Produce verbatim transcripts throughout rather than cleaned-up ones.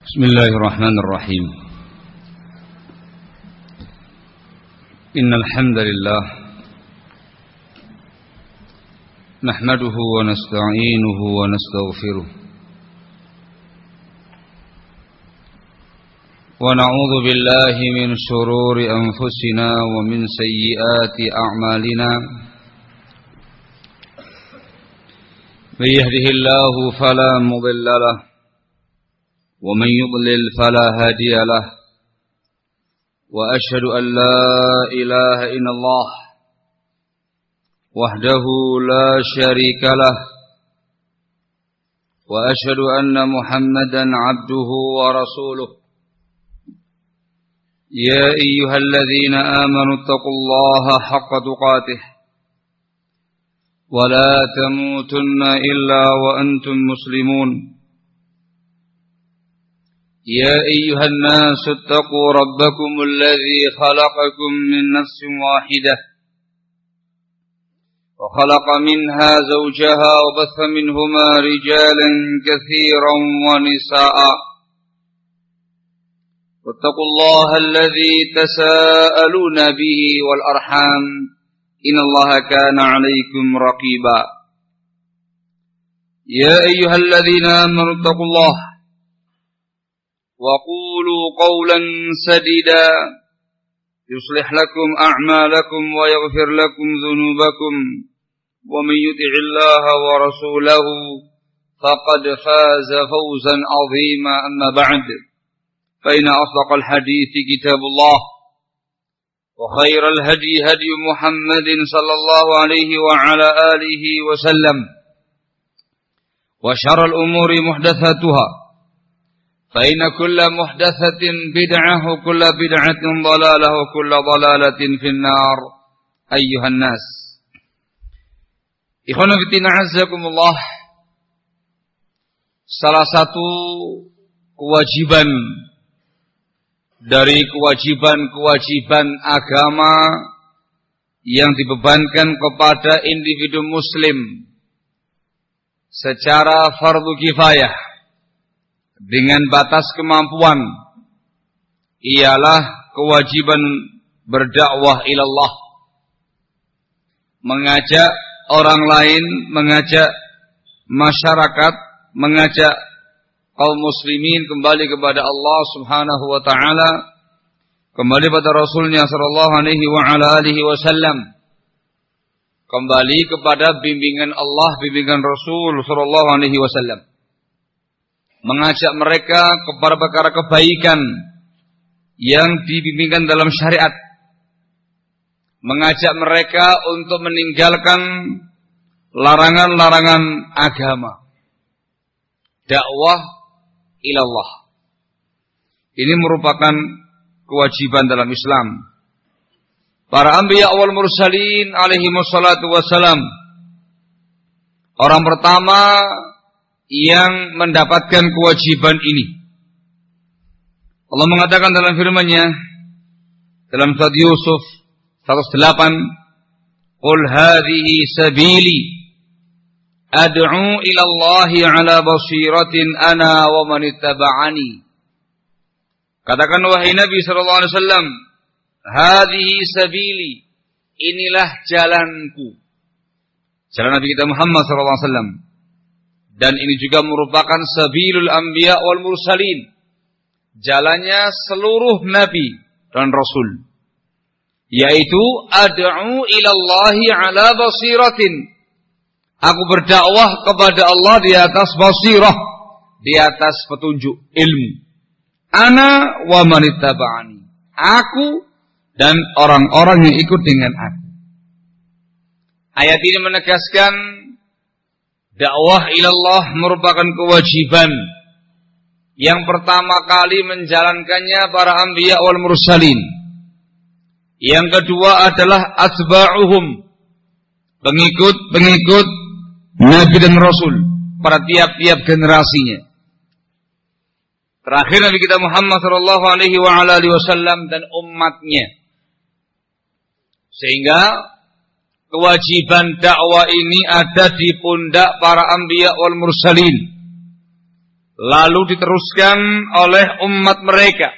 Bismillahirrahmanirrahim. Innal hamdalillah nahmaduhu wa nasta'inuhu wa nastaghfiruh wa na'udzu billahi min shururi anfusina wa min sayyiati a'malina. May yahdihillahu fala mudilla lahu ومن يضلل فلا هادي له وأشهد أن لا إله إلا الله وحده لا شريك له وأشهد أن محمدا عبده ورسوله يا أيها الذين آمنوا اتقوا الله حق تقاته ولا تموتن إلا وأنتم مسلمون يا أيها الناس اتقوا ربكم الذي خلقكم من نفس واحدة وخلق منها زوجها وبث منهما رجالا كثيرا ونساء واتقوا الله الذي تساءلون به والأرحام إن الله كان عليكم رقيبا يا أيها الذين آمنوا اتقوا الله وقولوا قولا سديدا يصلح لكم أعمالكم ويغفر لكم ذنوبكم ومن يطع الله ورسوله فقد فاز فوزا عظيما. أما بعد فإن أصدق الحديث كتاب الله وخير الهدي هدي محمد صلى الله عليه وعلى آله وسلم وشر الأمور محدثاتها فإن كل محدثة بدعة وكل بدعة ضلالة وكل ضلالة في النار. أيها الناس Ikhwan fillah azzakumullah, salah satu kewajiban dari kewajiban-kewajiban agama yang dibebankan kepada individu muslim secara fardu kifayah dengan batas kemampuan ialah kewajiban berdakwah ilallah, mengajak orang lain, mengajak masyarakat, mengajak kaum muslimin kembali kepada Allah Subhanahu wa taala, kembali pada Rasulnya sallallahu alaihi wa ala alihi wasallam, kembali kepada bimbingan Allah, bimbingan Rasul sallallahu alaihi wasallam, mengajak mereka kepada perkara kebaikan yang dibimbingkan dalam syariat, mengajak mereka untuk meninggalkan larangan-larangan agama. Dakwah ilallah ini merupakan kewajiban dalam Islam. Para anbiya wal mursalin alaihi wassalatu wassalam, orang pertama yang mendapatkan kewajiban ini, Allah mengatakan dalam firman-Nya dalam surat Yusuf seratus delapan, "Qul hadhihi sabili ad'u ila Allahi ala basiratin ana wa man ittaba'ani." Katakan wahai Nabi sallallahu alaihi wasallam, hadhihi sabili, inilah jalanku, jalan Nabi kita Muhammad sallallahu alaihi wasallam. Dan ini juga merupakan sabilul anbiya wal mursalin, jalannya seluruh nabi dan rasul, yaitu ad'u ilallahi ala basiratin, aku berdakwah kepada Allah di atas basirah, di atas petunjuk ilmu. Ana wa man ittaba'ani, aku dan orang-orang yang ikut dengan aku. Ayat ini menegaskan dakwah ilallah merupakan kewajiban yang pertama kali menjalankannya para anbiya wal mursalin. Yang kedua adalah atba'uhum, pengikut-pengikut Nabi dan Rasul pada tiap-tiap generasinya. Terakhir Nabi kita Muhammad sallallahu alaihi wa ala alihi wasallam dan umatnya. Sehingga kewajiban dakwah ini ada di pundak para anbiya wal mursalin. lalu diteruskan oleh umat mereka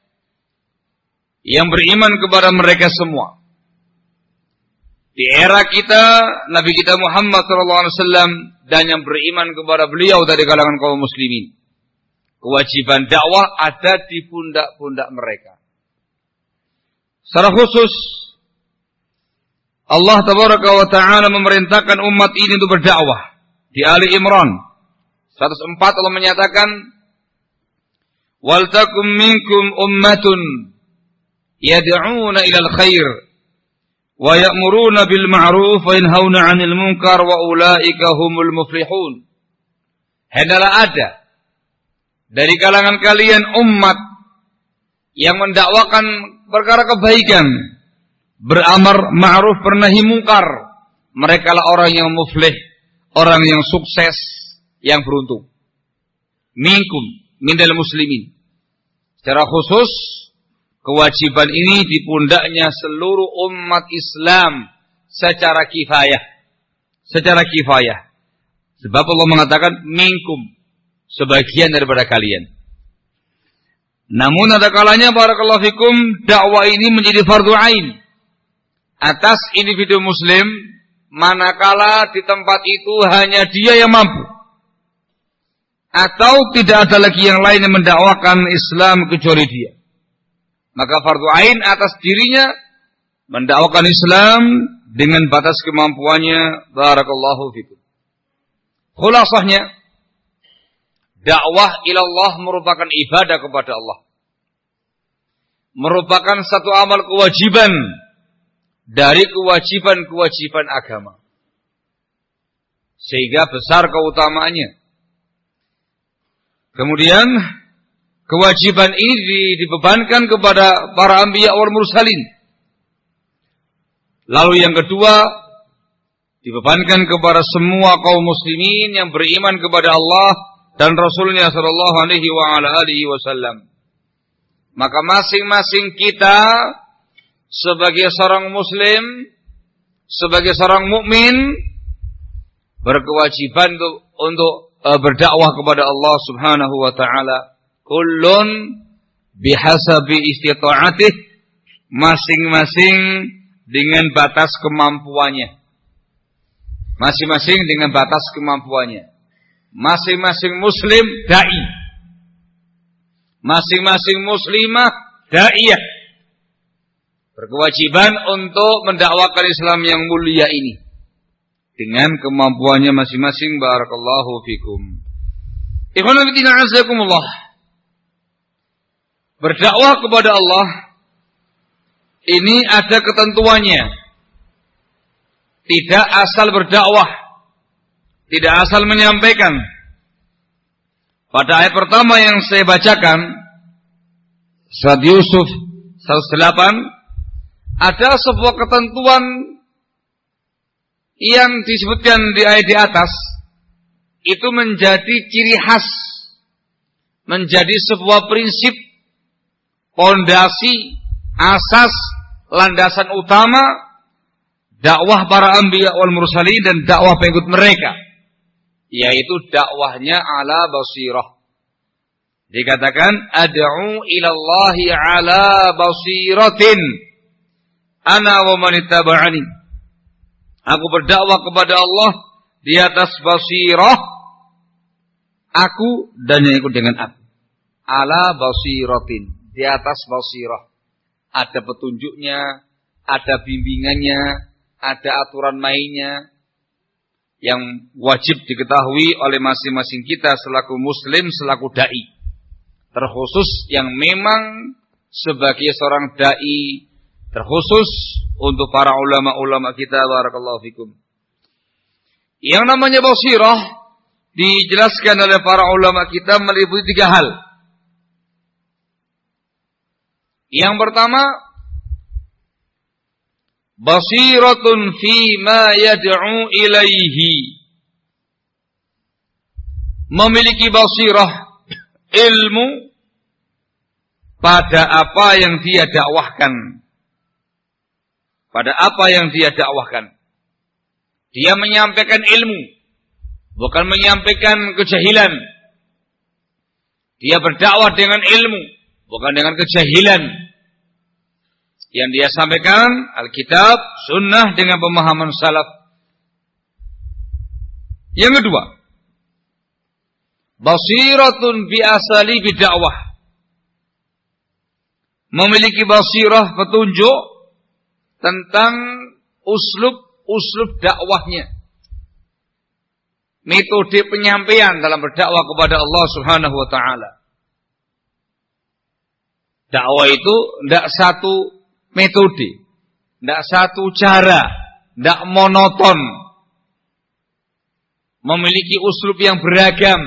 yang beriman kepada mereka semua. Di era kita, Nabi kita Muhammad shallallahu alaihi wasallam dan yang beriman kepada beliau dari kalangan kaum muslimin. Kewajiban dakwah ada di pundak-pundak mereka. Secara khusus, Allah tabaraka wa ta'ala memerintahkan umat ini untuk berdakwah. Di Ali Imran seratus empat Allah menyatakan, "Wal takum minkum ummatun yad'una ilal khair wa ya'muruna bil ma'ruf wa yanhauna 'anil munkar wa ulaika humul muflihun." Hendaklah ada dari kalangan kalian umat yang mendakwakan perkara kebaikan, beramar ma'ruf bernahi mungkar. Mereka lah orang yang muflih, orang yang sukses, yang beruntung. Minkum, minal muslimin. Secara khusus, kewajiban ini di pundaknya seluruh umat Islam secara kifayah. Secara kifayah. Sebab Allah mengatakan minkum, sebagian daripada kalian. Namun ada kalanya barakallahu fikum, dakwah ini menjadi fardu ain atas individu muslim, manakala di tempat itu hanya dia yang mampu, atau tidak ada lagi yang lain yang mendakwakan Islam kecuali dia. Maka fardu ain atas dirinya mendakwakan Islam dengan batas kemampuannya. Barakallahu fikum. Khulasahnya, dakwah ilallah merupakan ibadah kepada Allah. Merupakan satu amal kewajiban dari kewajiban-kewajiban agama. Sehingga besar keutamaannya. Kemudian kewajiban ini dibebankan kepada para anbiya wal mursalin. Lalu yang kedua, dibebankan kepada semua kaum muslimin yang beriman kepada Allah dan Rasulnya sallallahu alaihi wa ala alihi wasallam. Maka masing-masing kita sebagai seorang muslim, sebagai seorang mukmin, berkewajiban untuk, untuk uh, berdakwah kepada Allah Subhanahu wa taala. Kullun bihasabi istita'atih, masing-masing dengan batas kemampuannya. Masing-masing dengan batas kemampuannya. Masing-masing muslim dai, masing-masing muslimah daiyah, berkewajiban untuk mendakwakan Islam yang mulia ini dengan kemampuannya masing-masing. Barakallahu fikum. Ikhwan fillah azakumullah. Berdakwah kepada Allah ini ada ketentuannya. Tidak asal berdakwah, tidak asal menyampaikan. Pada ayat pertama yang saya bacakan, surat Yusuf seratus delapan, ada sebuah ketentuan yang disebutkan di ayat di atas, itu menjadi ciri khas, menjadi sebuah prinsip, pondasi, asas, landasan utama dakwah para anbiya wal mursalin dan dakwah pengikut mereka, yaitu dakwahnya ala basirah. Dikatakan ad'u ilallahi ala basiratin ana wa man ittaba'ani. Aku berdakwah kepada Allah di atas basirah, aku dan yang ikut dengan aku. Ala basiratin, di atas basirah. Ada petunjuknya, ada bimbingannya, ada aturan mainnya yang wajib diketahui oleh masing-masing kita selaku muslim, selaku dai. Terkhusus yang memang sebagai seorang dai, terkhusus untuk para ulama-ulama kita. Barakallahu fikum. Yang namanya basirah dijelaskan oleh para ulama kita meliputi tiga hal. Yang pertama, basiratun fi ma yad'u ilaihi. Memiliki basirah, ilmu pada apa yang dia dakwahkan. Pada apa yang dia dakwahkan. Dia menyampaikan ilmu, bukan menyampaikan kejahilan. Dia berdakwah dengan ilmu, bukan dengan kejahilan. Yang dia sampaikan Alkitab, Sunnah dengan pemahaman salaf. Yang kedua, basiratun bi asalibi dakwah. Memiliki basirah, petunjuk tentang uslub-uslub dakwahnya. Metode penyampaian dalam berdakwah kepada Allah Subhanahu wa taala. Dakwah itu tidak satu metode, tidak satu cara, tidak monoton. Memiliki uslub yang beragam.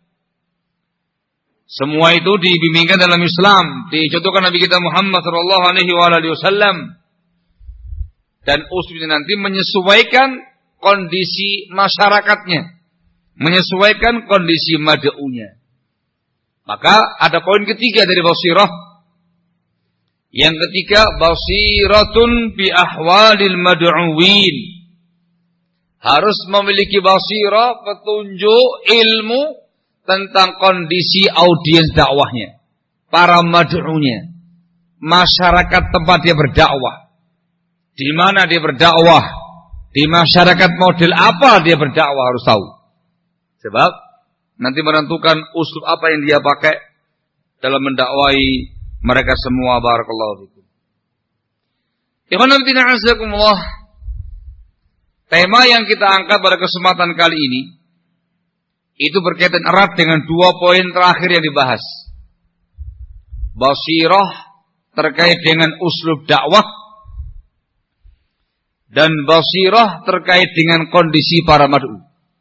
Semua itu dibimbingkan dalam Islam, dicontohkan Nabi kita Muhammad sallallahu alaihi wasallam. Dan uslub ini nanti menyesuaikan kondisi masyarakatnya, menyesuaikan kondisi mad'unya. Maka ada poin ketiga dari basirah. Yang ketiga, basiratun bi ahwalil mad'uwin. Harus memiliki basirah, petunjuk, ilmu tentang kondisi audiens dakwahnya, para mad'unya, masyarakat tempat dia berdakwah, di mana dia berdakwah, di masyarakat model apa dia berdakwah, harus tahu. Sebab nanti menentukan uslub apa yang dia pakai dalam mendakwai mereka semua. Barakallahu fikum. Ikhwan fillah azakumullah. Tema yang kita angkat pada kesempatan kali ini itu berkaitan erat dengan dua poin terakhir yang dibahas. Basirah terkait dengan uslub dakwah dan basirah terkait dengan kondisi para mad'u.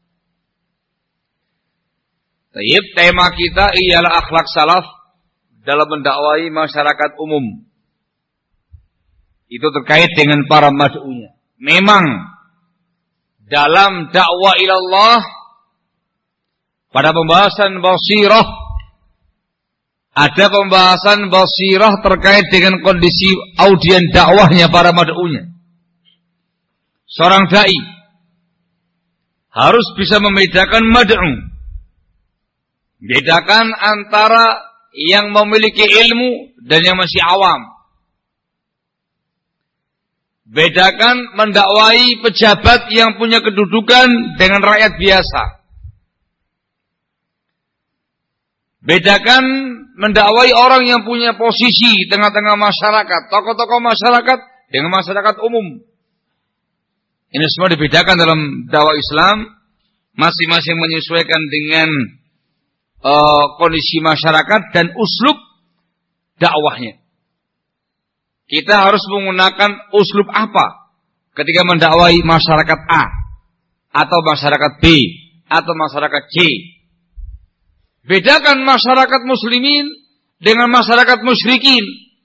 Tayyib, tema kita ialah akhlak salaf dalam mendakwai masyarakat umum. Itu terkait dengan para mad'unya. Memang dalam dakwah ilallah, pada pembahasan basirah, ada pembahasan basirah terkait dengan kondisi audien dakwahnya para mad'unya. Seorang dai harus bisa membedakan mad'u, bedakan antara yang memiliki ilmu dan yang masih awam. Bedakan mendakwai pejabat yang punya kedudukan dengan rakyat biasa. Bedakan mendakwai orang yang punya posisi tengah-tengah masyarakat, tokoh-tokoh masyarakat dengan masyarakat umum. Ini semua dibedakan dalam dakwah Islam, masing-masing menyesuaikan dengan uh, kondisi masyarakat dan uslub dakwahnya. Kita harus menggunakan uslub apa ketika mendakwai masyarakat A atau masyarakat B atau masyarakat C. Bedakan masyarakat muslimin dengan masyarakat musyrikin.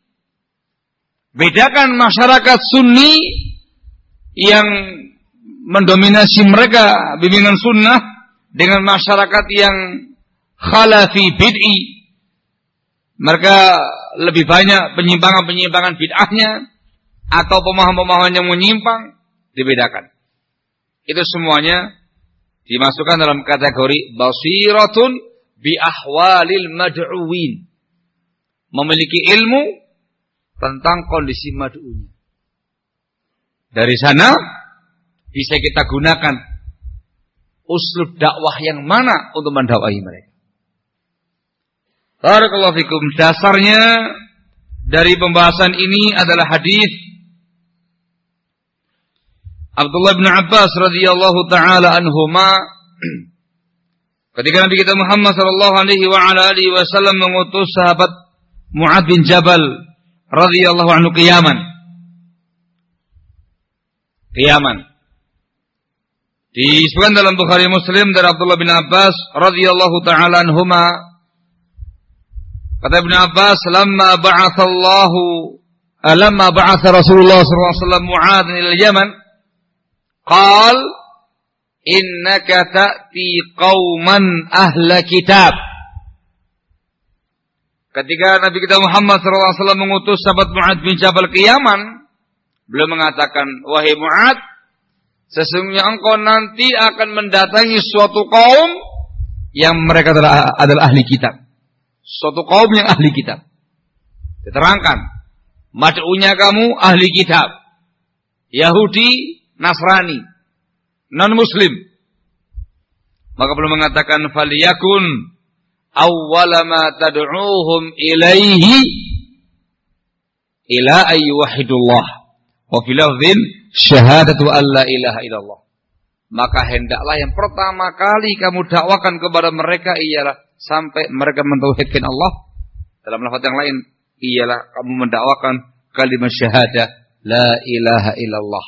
Bedakan masyarakat sunni yang mendominasi mereka bimbingan sunnah dengan masyarakat yang khalafi bid'i. Mereka lebih banyak penyimpangan-penyimpangan bid'ahnya atau pemahaman-pemahaman yang menyimpang, dibedakan. Itu semuanya dimasukkan dalam kategori basiratun bi ahwalil mad'uwin. Memiliki ilmu tentang kondisi mad'unya. Dari sana bisa kita gunakan uslub dakwah yang mana untuk mendakwai mereka. Barakallahu fikum. Dasarnya dari pembahasan ini adalah hadis Abdullah bin Abbas radhiyallahu taala anhuma ketika Nabi kita Muhammad sallallahu alaihi wa ala alihi wasallam mengutus sahabat Mu'adz bin Jabal radhiyallahu anhu ke Yaman. Ke Yaman. Disebutkan dalam Bukhari Muslim dari Abdullah bin Abbas radhiyallahu taala anhuma, kata Ibnu Abbas, "Lamma ba'atha Allahu lamma ba'atha Rasulullah sallallahu alaihi wasallam Mu'adz ila Yaman, qala innaka ta'ti qauman ahla kitab." Ketika Nabi kita Muhammad sallallahu alaihi wasallam mengutus sahabat Mu'adz bin Jabal ke Yaman, beliau mengatakan, "Wahai Mu'adz, sesungguhnya engkau nanti akan mendatangi suatu kaum yang mereka adalah, adalah ahli kitab." suatu kaum yang ahli kitab. Diterangkan, mad'unya kamu ahli kitab, Yahudi, Nasrani, non-Muslim. Maka belum mengatakan faliyakun awwala ma tad'uuhum ilaihi ila ayyuhidullah wa fil lafdhin syahadatu alla ilaha illallah. Maka hendaklah yang pertama kali kamu dakwakan kepada mereka ialah sampai mereka mentauhidkan Allah. Dalam lafaz yang lain ialah kamu mendakwakan kalimat syahadah la ilaha illallah.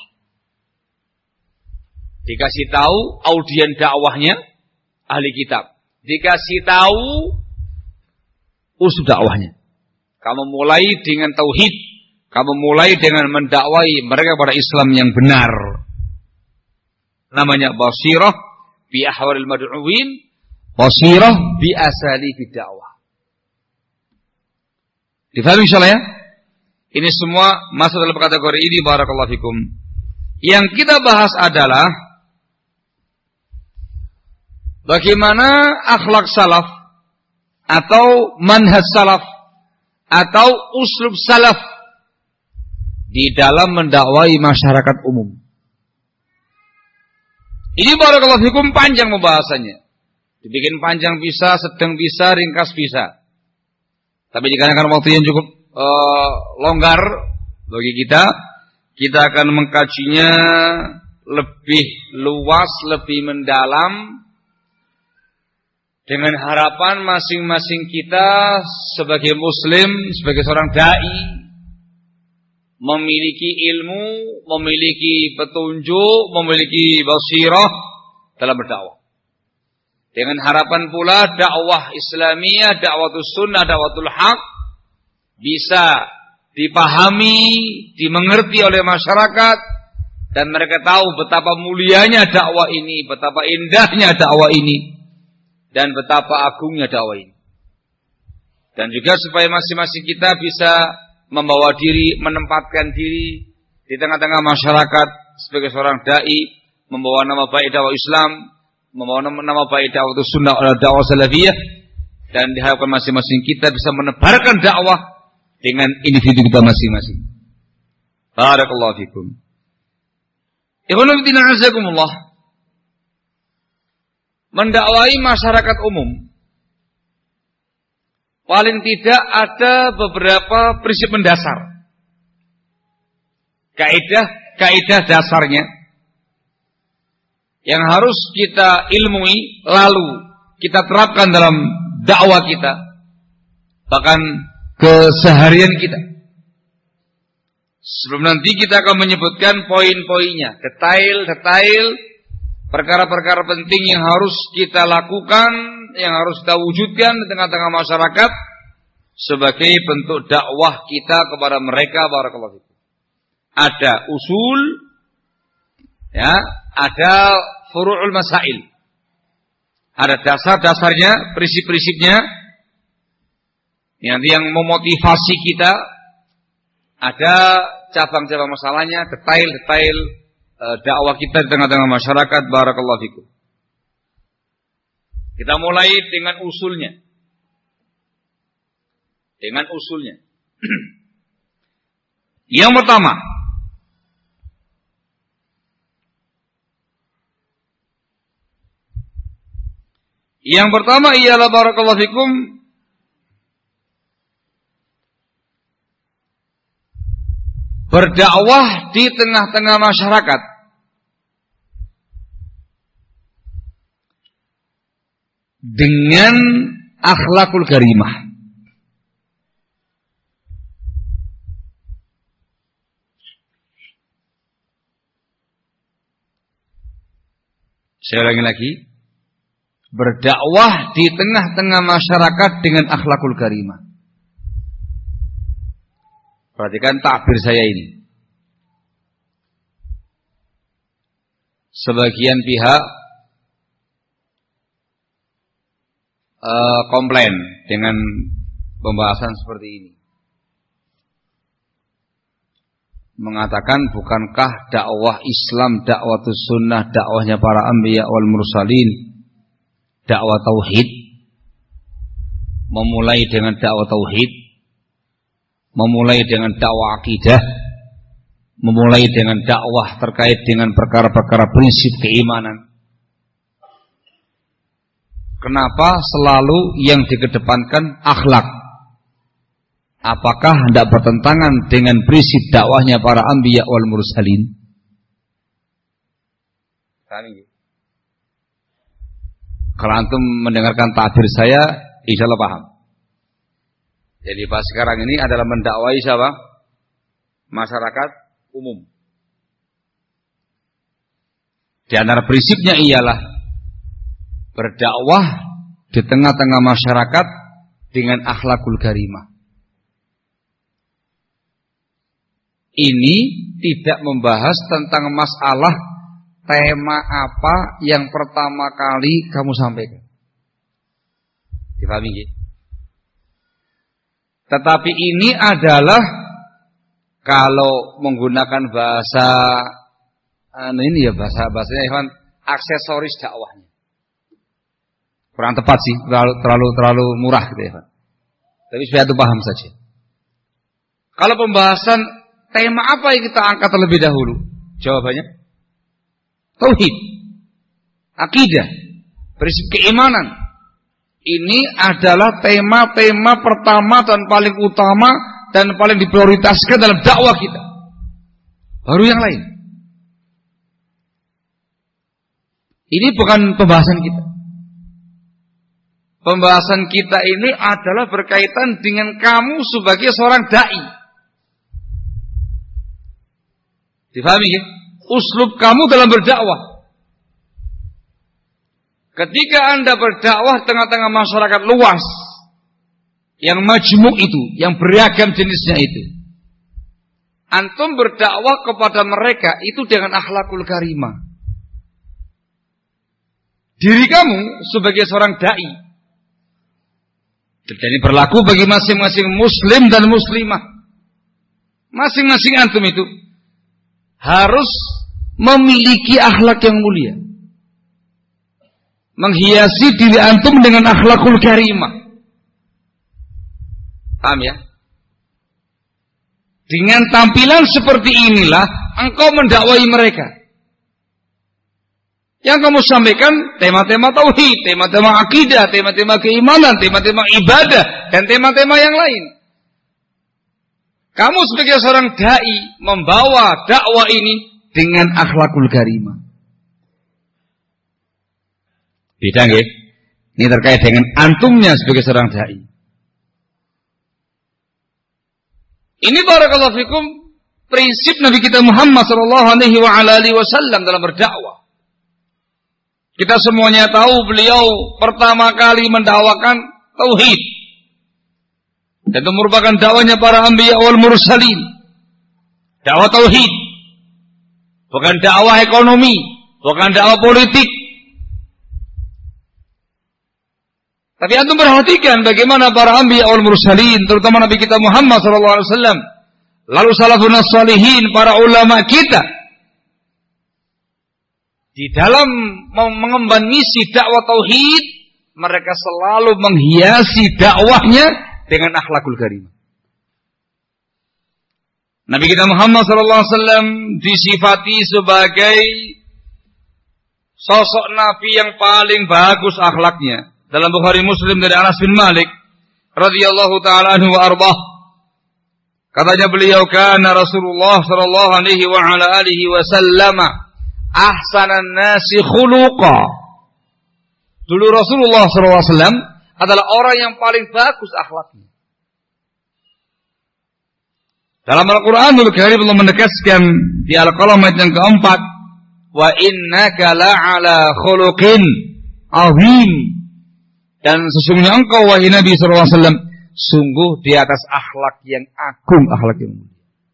Dikasih tahu audien dakwahnya ahli kitab. Dikasih tahu usul dakwahnya. Kamu mulai dengan tauhid. Kamu mulai dengan mendakwai mereka pada Islam yang benar. Namanya basirah bi ahwalil mad'uwin, basirah bi asalibi dakwah. Difahami insyaallah ya? Ini semua masuk dalam kategori ini, barakallahu fikum. Yang kita bahas adalah bagaimana akhlak salaf atau manhaj salaf atau uslub salaf di dalam mendakwai masyarakat umum. Ini barakallahu fikum panjang pembahasannya. Dibikin panjang bisa, sedang bisa, ringkas bisa. Tapi dikarenakan waktu yang cukup uh, longgar bagi kita, kita akan mengkajinya lebih luas, lebih mendalam, dengan harapan masing-masing kita sebagai muslim, sebagai seorang dai, memiliki ilmu, memiliki petunjuk, memiliki basirah dalam berdakwah. Dengan harapan pula dakwah Islamiyah, dakwatul sunnah, dakwatul haq bisa dipahami, dimengerti oleh masyarakat, dan mereka tahu betapa mulianya dakwah ini, betapa indahnya dakwah ini, dan betapa agungnya dakwah ini. Dan juga supaya masing-masing kita bisa membawa diri, menempatkan diri di tengah-tengah masyarakat sebagai seorang dai, membawa nama baik dakwah Islam, membawa nama, nama baik dakwah sunnah, dakwah salafiyah, dan diharapkan masing-masing kita bisa menebarkan dakwah dengan individu kita masing-masing. Barakallahu fikum. Ikhwanuddin azakumullah. Mendakwai masyarakat umum, paling tidak ada beberapa prinsip mendasar. Kaidah-kaidah dasarnya yang harus kita ilmui, lalu kita terapkan dalam dakwah kita, bahkan keseharian kita. Sebelum nanti kita akan menyebutkan poin-poinnya, detail-detail perkara-perkara penting yang harus kita lakukan, yang harus kita wujudkan di tengah-tengah masyarakat sebagai bentuk dakwah kita kepada mereka. Barakallahu fikum. Ada usul, ya, ada furu'ul masail. Ada dasar-dasarnya, prinsip-prinsipnya, nanti yang memotivasi kita. Ada cabang-cabang masalahnya, detail-detail dakwah kita di tengah-tengah masyarakat. Barakallahu fikum. Kita mulai dengan usulnya. Dengan usulnya. Yang pertama, Yang pertama ialah barakallahu fikum, berdakwah di tengah-tengah masyarakat dengan akhlakul karimah. Saya ulangi lagi. Berdakwah di tengah-tengah masyarakat dengan akhlakul karimah. Perhatikan takbir saya ini. Sebagian pihak uh, komplain dengan pembahasan seperti ini. Mengatakan, bukankah dakwah Islam, dakwatus sunnah, dakwahnya para anbiya wal mursalin, dakwah tauhid, memulai dengan dakwah tauhid, memulai dengan dakwah akidah, memulai dengan dakwah terkait dengan perkara-perkara prinsip keimanan. Kenapa selalu yang dikedepankan akhlak? Apakah hendak bertentangan dengan prinsip dakwahnya para anbiya wal mursalin? Kalau antum mendengarkan takbir saya, insya Allah paham. Jadi pas sekarang ini adalah mendakwai siapa? Masyarakat umum. Di antara prinsipnya ialah berdakwah di tengah-tengah masyarakat dengan akhlakul karimah. Ini tidak membahas tentang masalah tema apa yang pertama kali kamu sampaikan. Dipahami gitu? Tetapi ini adalah kalau menggunakan bahasa ini ya bahasa bahasanya Ikhwan, aksesoris dakwahnya. Kurang tepat sih, terlalu terlalu terlalu murah gitu ya, Ikhwan. Tapi supaya itu paham saja. Kalau pembahasan tema apa yang kita angkat terlebih dahulu? Jawabannya tauhid, akidah, prinsip keimanan. Ini adalah tema-tema pertama dan paling utama dan paling diprioritaskan dalam dakwah kita. Baru yang lain. Ini bukan pembahasan kita. Pembahasan kita ini adalah berkaitan dengan kamu sebagai seorang dai. Difahami ya? Uslub kamu dalam berdakwah. Ketika Anda berdakwah tengah-tengah masyarakat luas, yang majmuk itu, yang beragam jenisnya itu, antum berdakwah kepada mereka itu dengan akhlakul karimah. Diri kamu sebagai seorang dai, jadi berlaku bagi masing-masing muslim dan muslimah. Masing-masing antum itu harus memiliki akhlak yang mulia, menghiasi diri antum dengan akhlakul karimah. Paham ya? Dengan tampilan seperti inilah engkau mendakwai mereka. Yang kamu sampaikan tema-tema tauhid, tema-tema akidah, tema-tema keimanan, tema-tema ibadah, dan tema-tema yang lain. Kamu sebagai seorang dai membawa dakwah ini dengan akhlakul karimah. Beda nggih? Ini terkait dengan antumnya sebagai seorang dai. Ini barakallahu fikum prinsip Nabi kita Muhammad sallallahu alaihi wa ala alihi wasallam dalam berdakwah. Kita semuanya tahu beliau pertama kali mendakwakan tauhid. Dan itu merupakan dakwahnya para anbiya wal mursalin. Dakwah tauhid. Bukan dakwah ekonomi, bukan dakwah politik. Tapi antum perhatikan bagaimana para anbiya wal mursalin, terutama Nabi kita Muhammad sallallahu alaihi wasallam, lalu salafun shalihin, para ulama kita, di dalam mengemban misi dakwah tauhid, mereka selalu menghiasi dakwahnya dengan akhlakul karimah. Nabi kita Muhammad sallallahu alaihi wasallam disifati sebagai sosok nabi yang paling bagus akhlaknya. Dalam Bukhari Muslim dari Anas bin Malik radhiyallahu taala anhu wa arbah, katanya beliau, kana Rasulullah sallallahu alaihi wa ala alihi wasallam ahsanan nasi khuluqa. Dulu Rasulullah sallallahu alaihi wasallam adalah orang yang paling bagus akhlaknya. Dalam Al-Qur'anul Karim Allah menegaskan di Al-Qalam ayat yang keempat, wa innaka la'ala khuluqin azim. Dan sesungguhnya engkau wahai Nabi sallallahu alaihi wasallam sungguh di atas akhlak yang agung, akhlak yang mulia.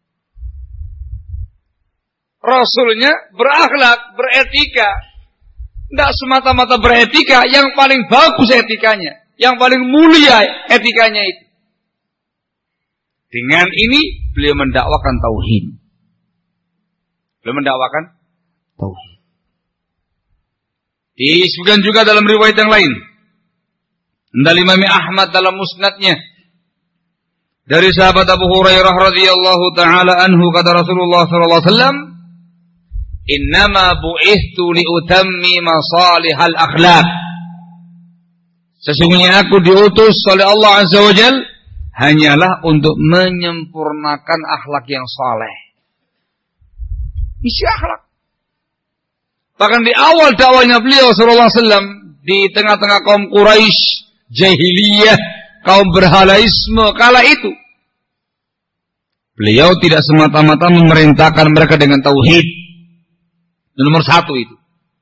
Rasulnya berakhlak, beretika. Tidak semata-mata beretika, yang paling bagus etikanya, yang paling mulia etikanya itu. Dengan ini beliau mendakwakan tauhid. Beliau mendakwakan tauhid. Disebutkan juga dalam riwayat yang lain, Dari Imam Ahmad dalam musnadnya dari sahabat Abu Hurairah radhiyallahu taala anhu, kata Rasulullah sallallahu alaihi wasallam, "Innama bu'ithtu liutammima salihal akhlaq." Sesungguhnya aku diutus oleh Allah Azza wa Jalla hanyalah untuk menyempurnakan akhlak yang saleh. Misi akhlak. Bahkan di awal dakwahnya beliau sallallahu alaihi wasallam di tengah-tengah kaum Quraisy jahiliyah, kaum berhalaisme kala itu, beliau tidak semata-mata memerintahkan mereka dengan tauhid. Nomor satu itu.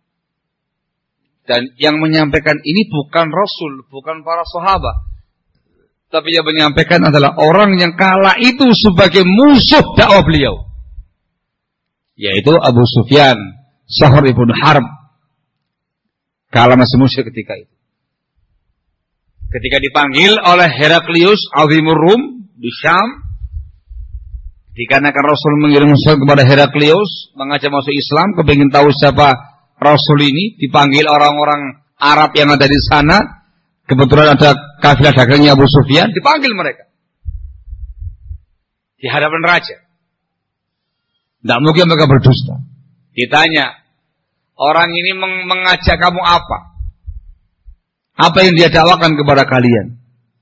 Dan yang menyampaikan ini bukan Rasul, bukan para sahabat, tapi yang menyampaikan adalah orang yang kala itu sebagai musuh dakwah beliau, yaitu Abu Sufyan, Shahr ibn Harb, kala masih musyrik ketika itu. Ketika dipanggil oleh Heraklius Azimur Rum di Syam, dikarenakan Rasul mengirim surat kepada Heraklius mengajak masuk Islam, kepingin tahu siapa Rasul ini, dipanggil orang-orang Arab yang ada di sana. Kebetulan ada kafilah dagangnya Abu Sufyan, dipanggil mereka di hadapan raja. Tidak mungkin mereka berdusta. Ditanya, orang ini meng- mengajak kamu apa? Apa yang dia dakwakan kepada kalian?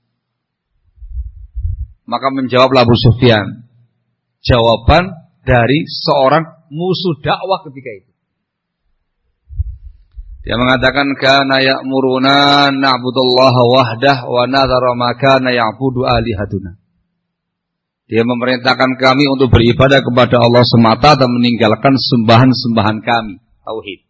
Maka menjawablah Abu Sufyan jawaban dari seorang musuh dakwah ketika itu. Dia mengatakan, kana ya'muruna na'budallaha wahdah wa nadhara ma kana ya'budu alihatuna. Dia memerintahkan kami untuk beribadah kepada Allah semata dan meninggalkan sembahan-sembahan kami. Tauhid.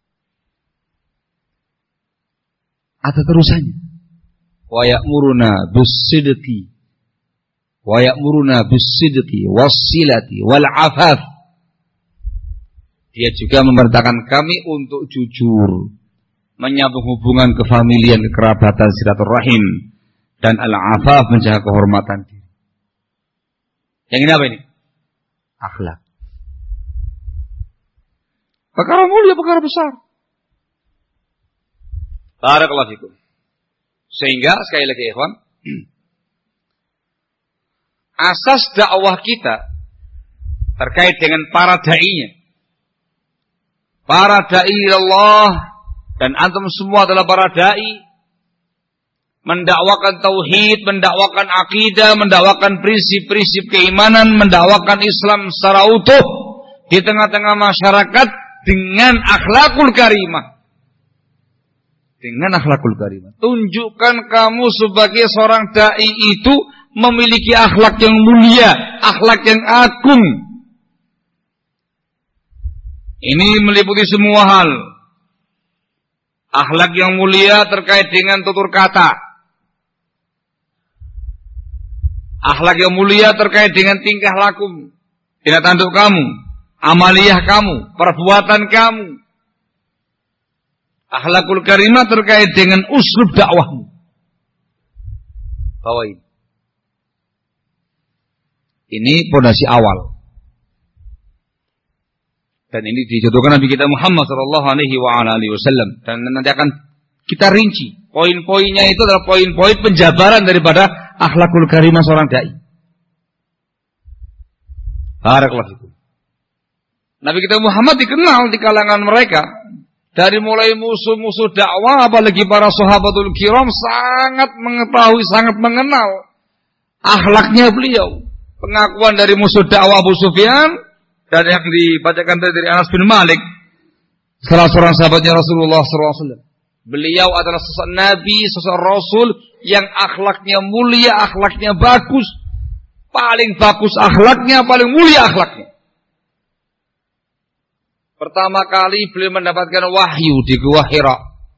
Ada terusannya. Wa ya'muruna bis-sidqi wa ya'muruna bis-sidqi was-silati wal-'afaf. Dia juga memerintahkan kami untuk jujur, menyambung hubungan kefamilian, kekerabatan, silaturahim, dan al-'afaf, menjaga kehormatan diri. Yang ini apa ini? Akhlak. Perkara mulia, perkara besar. Barakallahu fikum. Sehingga sekali lagi ikhwan, asas dakwah kita terkait dengan para da'inya, para da'i Allah, dan antum semua adalah para da'i, mendakwakan tauhid, mendakwakan akidah, mendakwakan prinsip-prinsip keimanan, mendakwakan Islam secara utuh di tengah-tengah masyarakat dengan akhlakul karimah. Dengan akhlakul karimah. Tunjukkan kamu sebagai seorang da'i itu memiliki akhlak yang mulia, akhlak yang agung. Ini meliputi semua hal. Akhlak yang mulia terkait dengan tutur kata. Akhlak yang mulia terkait dengan tingkah laku, tindak tanduk kamu, amaliyah kamu, perbuatan kamu. Akhlakul karimah terkait dengan uslub dakwahmu. Bawa ini. Ini pondasi awal. Dan ini dijodohkan Nabi kita Muhammad sallallahu alaihi wasallam. Dan nanti akan kita rinci. Poin-poinnya itu adalah poin-poin penjabaran daripada akhlakul karimah seorang dai. Barakallahu fikum. Nabi kita Muhammad dikenal di kalangan mereka. Dari mulai musuh-musuh dakwah, apalagi para sahabatul kiram, sangat mengetahui, sangat mengenal akhlaknya beliau. Pengakuan dari musuh dakwah Abu Sufyan, dan yang dibacakan dari Anas bin Malik, salah seorang sahabatnya Rasulullah sallallahu alaihi wasallam. Beliau adalah sosok Nabi, sosok Rasul yang akhlaknya mulia, akhlaknya bagus. Paling bagus akhlaknya, paling mulia akhlaknya. Pertama kali beliau mendapatkan wahyu di Gua Hira.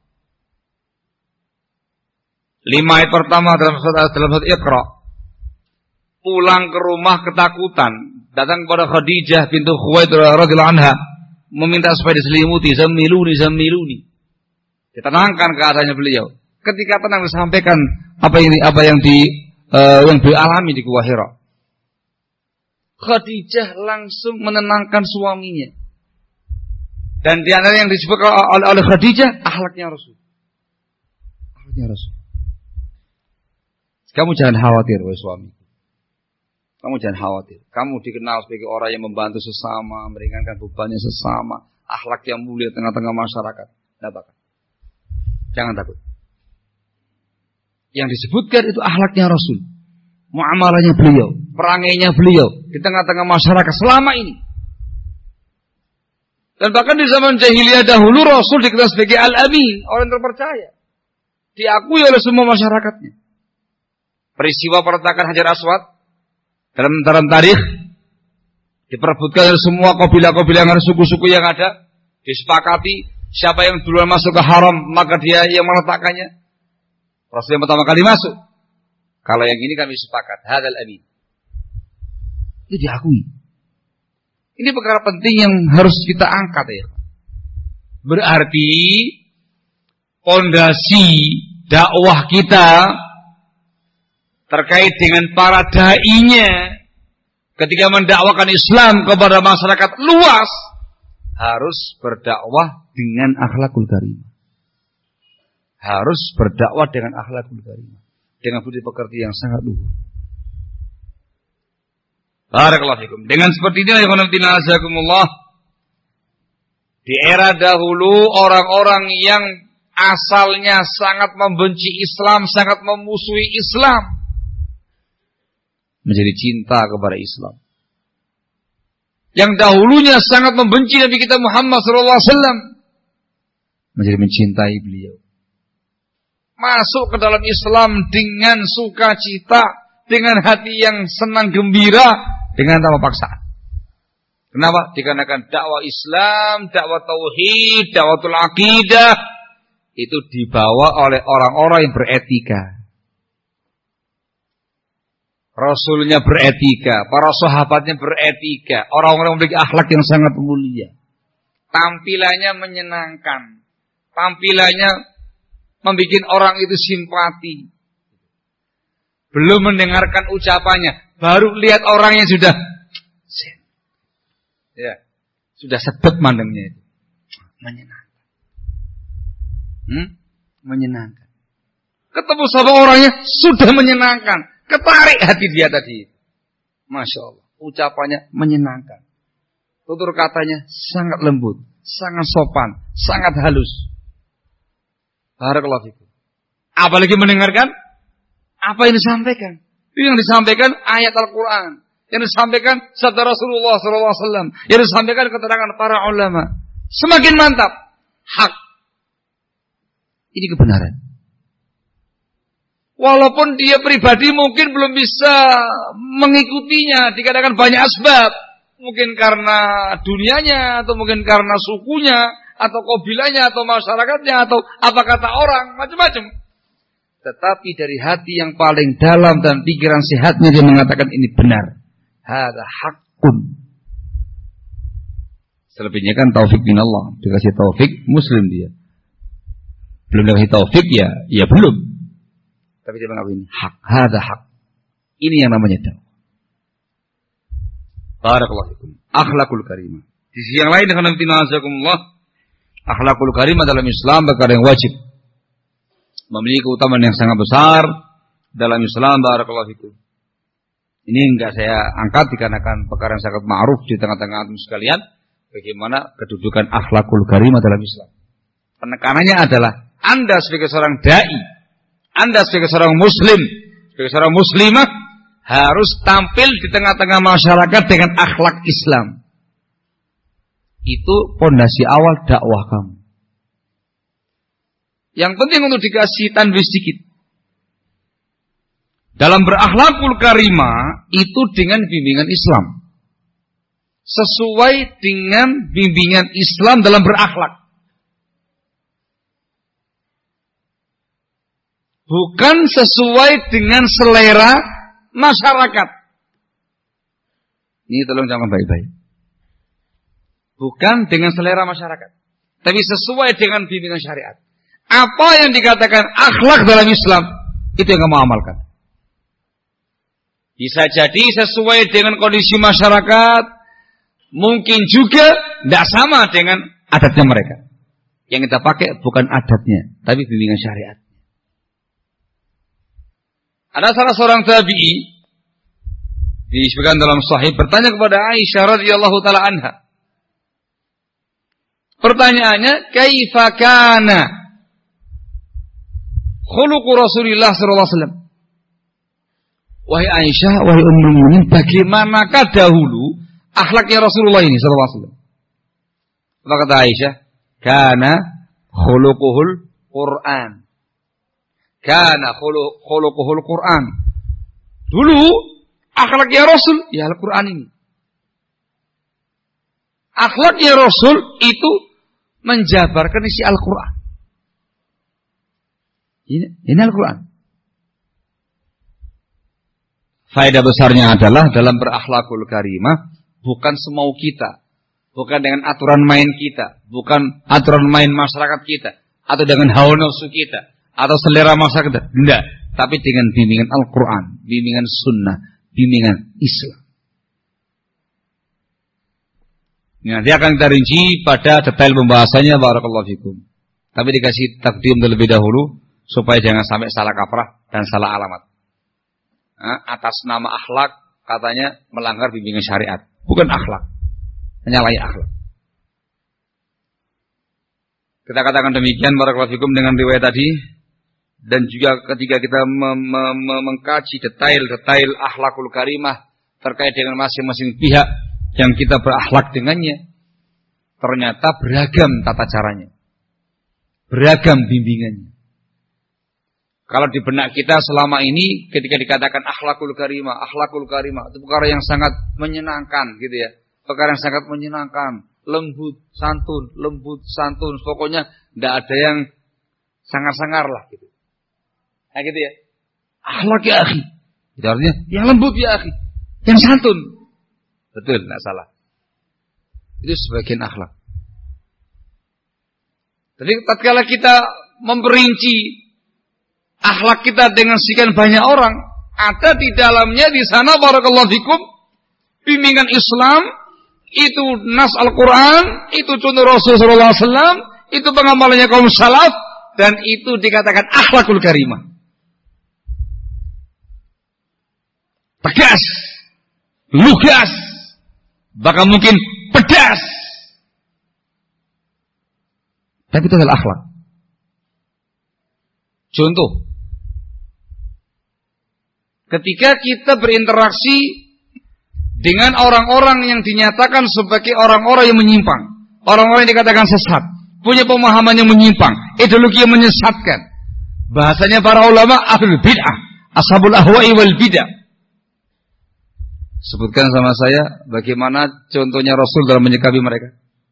Lima ayat pertama dalam surat dalam surat Iqra. Pulang ke rumah ketakutan. Datang kepada Khadijah bintu Khuwailid radhiyallahu anha, meminta supaya diselimuti, zamiluni zamiluni. Ditenangkan keadaannya beliau. Ketika tenang disampaikan apa yang apa yang di uh, yang dialami di Gua Hira. Khadijah langsung menenangkan suaminya. Dan di antara yang disebut oleh, oleh Khadijah, akhlaknya Rasul. Akhlaknya Rasul. Kamu jangan khawatir, wahai suami. Kamu jangan khawatir. Kamu dikenal sebagai orang yang membantu sesama, meringankan bebannya sesama, akhlak yang mulia tengah-tengah masyarakat. Tidak apa-apa. Jangan takut. Yang disebutkan itu akhlaknya Rasul, muamalahnya beliau, perangainya beliau di tengah-tengah masyarakat selama ini. Dan bahkan di zaman jahiliyah dahulu Rasul dikenal sebagai Al-Amin, orang terpercaya, diakui oleh semua masyarakatnya. Peristiwa peretakan Hajar Aswad dalam dalam tarikh diperebutkan oleh semua kabilah-kabilah yang ada, suku-suku yang ada, disepakati siapa yang duluan masuk ke haram maka dia yang meletakkannya. Rasul yang pertama kali masuk. Kalau yang ini kami sepakat, hadzal amin. Itu diakui. Ini perkara penting yang harus kita angkat ya. Berarti pondasi dakwah kita terkait dengan para dai-nya ketika mendakwakan Islam kepada masyarakat luas harus berdakwah dengan akhlakul karimah. Harus berdakwah dengan akhlakul karimah, dengan budi pekerti yang sangat luhur. Barakallahu fikum. Dengan seperti ini ya khonamtina azakumullah, di era dahulu orang-orang yang asalnya sangat membenci Islam, sangat memusuhi Islam, menjadi cinta kepada Islam. Yang dahulunya sangat membenci Nabi kita Muhammad sallallahu alaihi wasallam, menjadi mencintai beliau. Masuk ke dalam Islam dengan sukacita, dengan hati yang senang gembira, dengan tanpa paksaan. Kenapa? Dikarenakan dakwah Islam, dakwah tauhid, dakwatul aqidah itu dibawa oleh orang-orang yang beretika. Rasulnya beretika, para sahabatnya beretika, orang-orang yang memiliki akhlak yang sangat mulia. Tampilannya menyenangkan, tampilannya membuat orang itu simpati. Belum mendengarkan ucapannya, baru lihat orangnya sudah, ya, sudah sedep mandangnya itu, menyenangkan, hmm? menyenangkan. Ketemu sama orangnya sudah menyenangkan, ketarik hati dia tadi. Masya Allah, ucapannya menyenangkan, tutur katanya sangat lembut, sangat sopan, sangat halus. Barakallahu fikum. Apalagi mendengarkan apa yang disampaikan. Yang disampaikan ayat Al-Quran, yang disampaikan sabda Rasulullah sallallahu alaihi wasallam, yang disampaikan keterangan para ulama. Semakin mantap. Hak. Ini kebenaran. Walaupun dia pribadi mungkin belum bisa mengikutinya, dikatakan banyak asbab. Mungkin karena dunianya, atau mungkin karena sukunya, atau kabilahnya, atau masyarakatnya, atau apa kata orang, macam-macam. Tetapi dari hati yang paling dalam dan pikiran sehatnya dia mengatakan ini benar. Hada haqqun. Selebihnya kan taufik minallah. Dikasih taufik, muslim dia. Belum dikasih taufik ya, ya belum. Tapi dia mengatakan ini hak. Hada hak. Ini yang namanya dakwah. Barakallahu fikum. Akhlakul karimah. Di sisi yang lain dengan nanti nazakumullah, akhlakul karimah dalam Islam perkara yang wajib, memiliki keutamaan yang sangat besar dalam Islam. Barakallahu fikum. Ini enggak saya angkat dikarenakan perkara yang sangat ma'ruf di tengah-tengah antum sekalian, bagaimana kedudukan akhlakul karimah dalam Islam. Penekanannya adalah Anda sebagai seorang dai, Anda sebagai seorang muslim, sebagai seorang muslimah harus tampil di tengah-tengah masyarakat dengan akhlak Islam. Itu pondasi awal dakwah kamu. Yang penting untuk dikasih tanbih sedikit. Dalam berakhlakul karimah itu dengan bimbingan Islam. Sesuai dengan bimbingan Islam dalam berakhlak. Bukan sesuai dengan selera masyarakat. Ini tolong jangan baik-baik. Bukan dengan selera masyarakat, tapi sesuai dengan bimbingan syariat. Apa yang dikatakan akhlak dalam Islam, itu yang kamu amalkan. Bisa jadi sesuai dengan kondisi masyarakat, mungkin juga tidak sama dengan adatnya mereka. Yang kita pakai bukan adatnya, tapi bimbingan syariat. Ada salah seorang tabi'i disebutkan dalam Sahih bertanya kepada Aisyah radhiyallahu taala anha. Pertanyaannya, kaifa kana khuluqu Rasulillah sallallahu alaihi wasallam? Wahai Aisyah, wahai ummul mukminin, bagaimanakah dahulu akhlaknya Rasulullah ini sallallahu alaihi wasallam? Apa kata Aisyah? Kana khuluquhul Quran. Kana khuluquhul Quran. Dulu akhlaknya Rasul ya Al-Quran ini. Akhlaknya Rasul itu menjabarkan isi Al-Quran. Ini, ini Al-Quran. Faedah besarnya adalah dalam berakhlakul karimah bukan semau kita, bukan dengan aturan main kita, bukan aturan main masyarakat kita, atau dengan hawa nafsu kita, atau selera masyarakat kita. Tidak, tapi dengan bimbingan Al-Quran, bimbingan Sunnah, bimbingan Islam. Nanti akan kita rinci pada detail pembahasannya. Barakallahu fikum. Tapi dikasih takdim terlebih dahulu supaya jangan sampai salah kaprah dan salah alamat. Nah, atas nama akhlak katanya melanggar bimbingan syariat, bukan akhlak, menyalahi akhlak. Kita katakan demikian barakallahu fikum dengan riwayat tadi, dan juga ketika kita mengkaji detail-detail akhlakul karimah terkait dengan masing-masing pihak yang kita berakhlak dengannya, ternyata beragam tata caranya, beragam bimbingannya. Kalau di benak kita selama ini ketika dikatakan akhlakul karimah, akhlakul karimah itu perkara yang sangat menyenangkan gitu ya. Perkara yang sangat menyenangkan, lembut, santun, lembut, santun, pokoknya tidak ada yang sangar-sangar lah gitu. Nah gitu ya. Akhlak ya akhi. Itu artinya yang lembut ya akhi, yang santun. Betul, tidak salah. Itu sebagian akhlak. Tapi tatkala kita memperinci akhlak kita dengan sekian banyak orang, ada di dalamnya di sana barakallahu fikum bimbingan Islam, itu nas Al-Quran, itu contoh Rasul sallallahu alaihi wasallam, itu pengamalannya kaum salaf, dan itu dikatakan akhlakul karimah. Tegas, lugas, bahkan mungkin pedas. Tapi itu adalah akhlak. Contoh, ketika kita berinteraksi dengan orang-orang yang dinyatakan sebagai orang-orang yang menyimpang, orang-orang yang dikatakan sesat, punya pemahaman yang menyimpang, ideologi yang menyesatkan, bahasanya para ulama ahlul bid'ah, ashabul ahwa'i wal bid'ah. Sebutkan sama saya bagaimana contohnya Rasul dalam menyikapi mereka.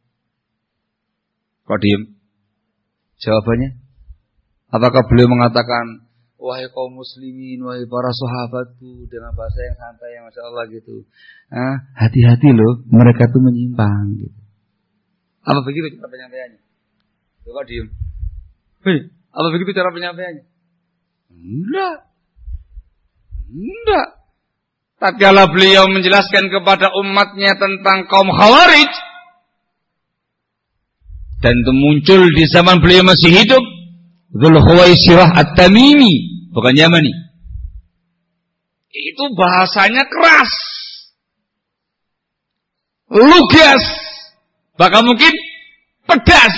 Kok diem? Jawabannya, apakah beliau mengatakan, wahai kaum muslimin, wahai para sahabatku, dengan bahasa yang santai, yang masya Allah gitu, ah, hati-hati loh, mereka tuh menyimpang gitu. Apa begitu cara penyampaiannya? Coba diem. Hei, apa begitu cara penyampaiannya? Enggak. Enggak. Tatkala beliau menjelaskan kepada umatnya tentang kaum Khawarij, dan itu muncul di zaman beliau masih hidup, Dzul Khuwaisirah At-Tamimi, bukan Yamani. Itu bahasanya keras, lugas, bahkan mungkin pedas.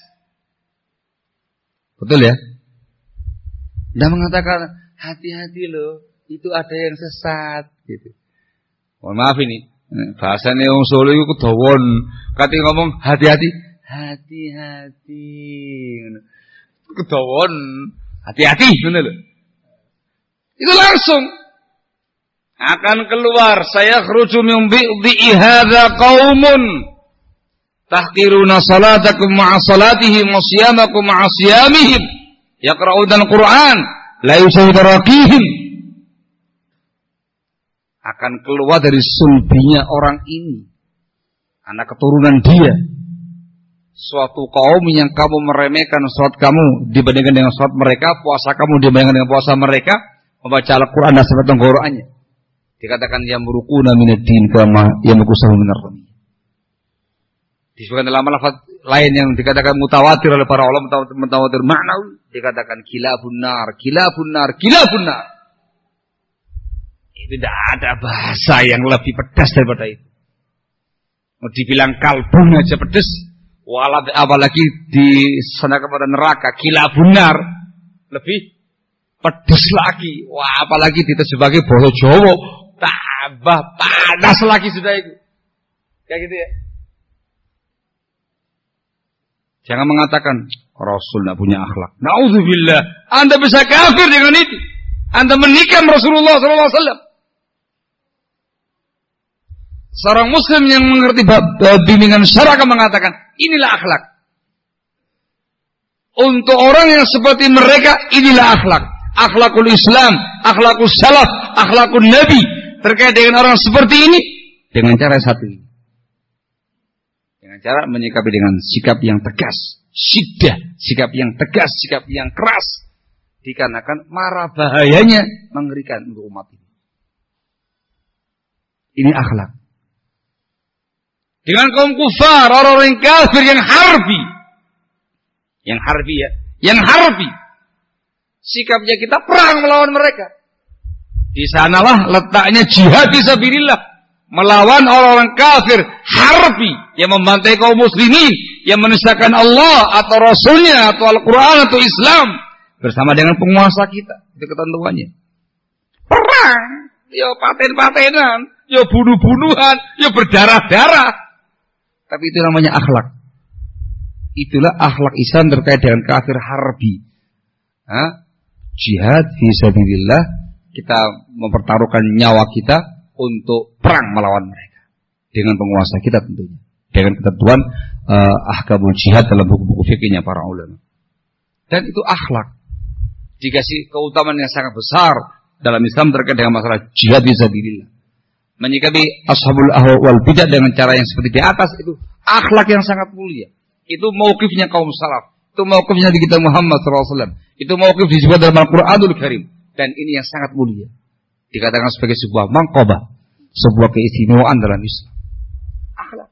Betul ya? Dia mengatakan, hati-hati loh, itu ada yang sesat gitu. Mohon maaf ini, bahasanya wong Solo itu kedawon. Kati ngomong hati-hati, hati-hati. Kedawon, hati-hati, benar loh. Itu langsung akan keluar, saya khruju min bi'i hadza qaumun tahqiruna salatakum ma'a salatihim wa siyamakum ma'a siyamihim yaqra'una al-Qur'an la yusawi taraqihim. Akan keluar dari sulbinya orang ini, anak keturunan dia, suatu kaum yang kamu meremehkan salat kamu dibandingkan dengan salat mereka, puasa kamu dibandingkan dengan puasa mereka, membaca Al-Quran dan sampai tenggorokannya. Dikatakan yamruquna minad-din kama yamruqu minar rami. Disebutkan dalam lafaz lain yang dikatakan mutawatir oleh para ulama, mutawatir ma'nawi, dikatakan kilabun nar, kilabun nar, kilabun nar. tidak ada bahasa yang lebih pedas daripada itu. Mau dibilang kalbun aja pedas, walau apalagi di sana kepada neraka gila benar lebih pedas lagi. Wah, apalagi kita sebagai bahasa Jawa tambah panas lagi sudah itu. Kayak gitu ya. Jangan mengatakan Rasul tidak punya akhlak. Nauzubillah. Anda bisa kafir dengan itu. Anda menikam Rasulullah sallallahu alaihi wasallam. Seorang Muslim yang mengerti bimbingan syar'a mengatakan inilah akhlak. Untuk orang yang seperti mereka inilah akhlak. Akhlakul Islam, akhlakul salaf, akhlakul Nabi. Terkait dengan orang seperti ini dengan cara satu ini. Dengan cara menyikapi dengan sikap yang tegas, syiddah, sikap yang tegas, sikap yang keras. Dikarenakan marah bahayanya mengerikan untuk umat ini. Ini akhlak. Dengan kaum kufar, orang-orang yang kafir yang harbi. Yang harbi ya, yang harbi. Sikapnya kita perang melawan mereka. Di sanalah letaknya jihad fisabilillah, melawan orang-orang kafir harbi yang membantai kaum muslimin, yang menistakan Allah atau Rasulnya atau Al-Quran atau Islam bersama dengan penguasa kita. Itu ketentuannya. Perang, ya paten-patenan, ya bunuh-bunuhan, ya berdarah-darah. Tapi itu namanya akhlak. Itulah akhlak Islam terkait dengan kafir harbi. Hah? Jihad fisabilillah. Kita mempertaruhkan nyawa kita untuk perang melawan mereka dengan penguasa kita tentunya, dengan ketentuan uh, ahkamul jihad dalam buku-buku fikihnya para ulama. Dan itu akhlak dikasih keutamaan yang sangat besar dalam Islam terkait dengan masalah jihad fisabilillah. Menyikapi ashabul ahwa wal bidah dengan cara yang seperti di atas itu akhlak yang sangat mulia. Itu mauqifnya kaum salaf, itu mauqifnya di kita Muhammad sallallahu alaihi wasallam, itu mauqif disebut dalam Al-Qur'anul Karim. Dan ini yang sangat mulia. Dikatakan sebagai sebuah mangkobah, sebuah keistimewaan dalam Islam. Akhlak.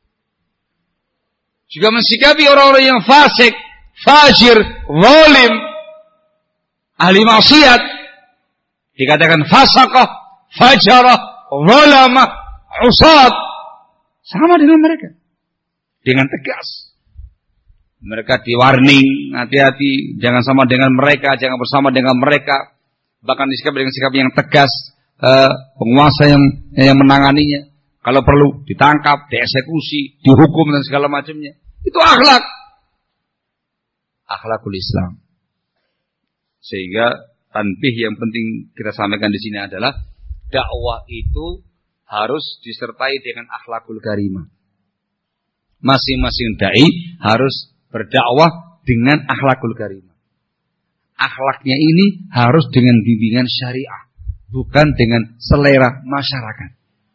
Juga mensikapi orang-orang yang fasik, fajir, zalim, ahli maksiat. Dikatakan fasaqah, fajarah, zalamah, usad. Sama dengan mereka. Dengan tegas. Mereka di-warning, hati-hati, jangan sama dengan mereka, jangan bersama dengan mereka. Bahkan disikapi dengan sikap yang tegas, uh, penguasa yang yang menanganinya, kalau perlu ditangkap, dieksekusi, dihukum dan segala macamnya. Itu akhlak, akhlakul Islam. Sehingga tanbih yang penting kita sampaikan di sini adalah dakwah itu harus disertai dengan akhlakul karimah. Masing-masing dai harus berdakwah dengan akhlakul karimah. Akhlaknya ini harus dengan bimbingan syariah, bukan dengan selera masyarakat.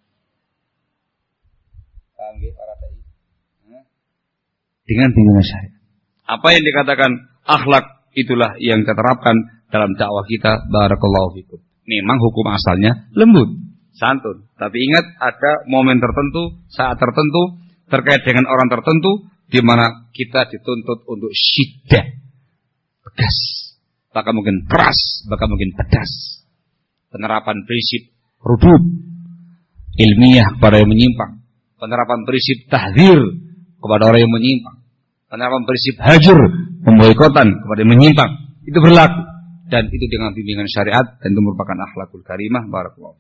Dengan bimbingan syariah. Apa yang dikatakan akhlak itulah yang kita terapkan dalam dakwah kita. Barakallahu fikum. Memang hukum asalnya lembut, santun. Tapi ingat ada momen tertentu, saat tertentu terkait dengan orang tertentu di mana kita dituntut untuk syiddah, tegas. Bahkan mungkin keras, bahkan mungkin pedas. Penerapan prinsip rudud ilmiah kepada yang menyimpang. Penerapan prinsip tahdzir kepada orang yang menyimpang. Penerapan prinsip hajur, pemboikotan kepada yang menyimpang. Itu berlaku. Dan itu dengan bimbingan syariat. Dan itu merupakan akhlakul karimah. Barakallahu.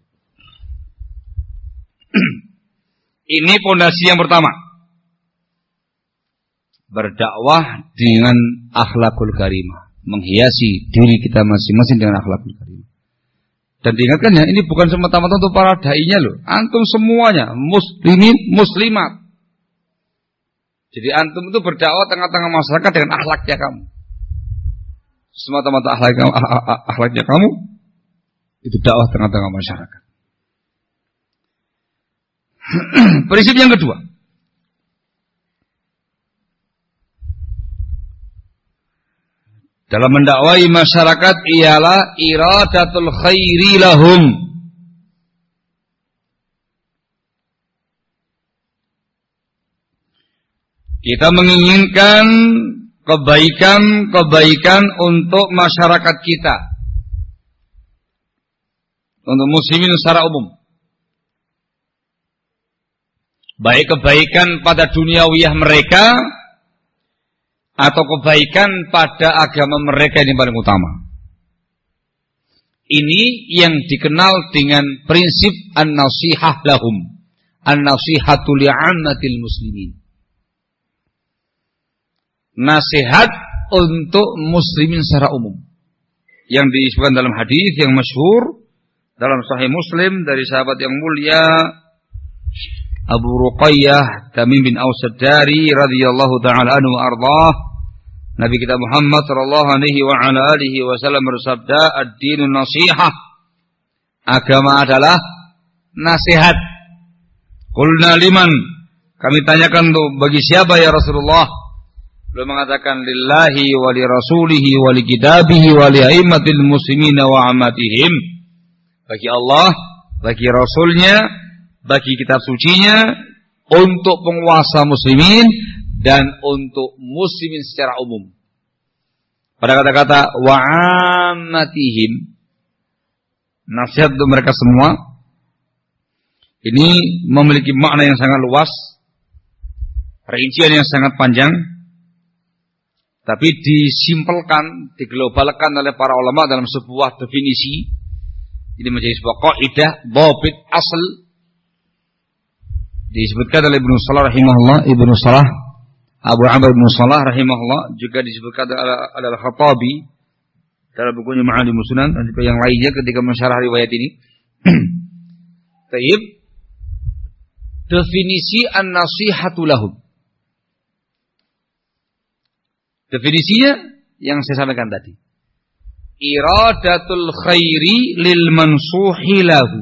Ini pondasi yang pertama. Berdakwah dengan akhlakul karimah. Menghiasi diri kita masing-masing dengan akhlakul karimah. Dan diingatkan ya, ini bukan semata-mata untuk para dai-nya loh. Antum semuanya, muslimin, muslimat. Jadi antum itu berdakwah tengah-tengah masyarakat dengan akhlaknya kamu. Semata-mata akhlaknya, akhlaknya kamu, itu dakwah tengah-tengah masyarakat. Prinsip yang kedua. Dalam mendakwai masyarakat ialah iradatul khairi lahum. Kita menginginkan kebaikan-kebaikan untuk masyarakat kita. untuk muslimin secara umum. Baik kebaikan pada duniawiyah mereka atau kebaikan pada agama mereka yang paling utama. Ini yang dikenal dengan prinsip an-nasihah lahum, an-nasihatu li'ammatil muslimin. Nasihat untuk muslimin secara umum. Yang disebutkan dalam hadis yang masyhur dalam Sahih Muslim dari sahabat yang mulia Abu Ruqayyah Tamim bin Aus ad-Dari radhiyallahu ta'ala anhu wa ardhah. Nabi kita Muhammad sallallahu alaihi wa ala alihi wasallam bersabda, ad-dinun nasihah. Agama adalah nasihat. Qulna liman? Kami tanyakan tuh bagi siapa ya Rasulullah? Beliau mengatakan lillahi wa li rasulihi wa li kitabihi wa li aimmatil muslimina wa ammatihim. Bagi Allah, bagi Rasulnya, bagi kitab sucinya, untuk penguasa muslimin dan untuk muslimin secara umum. Pada kata-kata wa'ammatihim, nasihat untuk mereka semua, ini memiliki makna yang sangat luas, rincian yang sangat panjang, tapi disimpelkan, diglobalkan oleh para ulama dalam sebuah definisi. Ini menjadi sebuah kaidah, dhabit asal. Disebutkan oleh Ibnu Salah rahimahullah, Ibnu Salah, Abu Amr Ibnu Salah rahimahullah, juga disebutkan oleh Al-Khattabi dalam bukunya Ma'alimul Sunan dan juga yang lainnya ketika mensyarah riwayat ini. Taib, definisi an-nasihatu lahum. Definisinya yang saya sampaikan tadi. Iradatul khairi lil mansuhi lahu.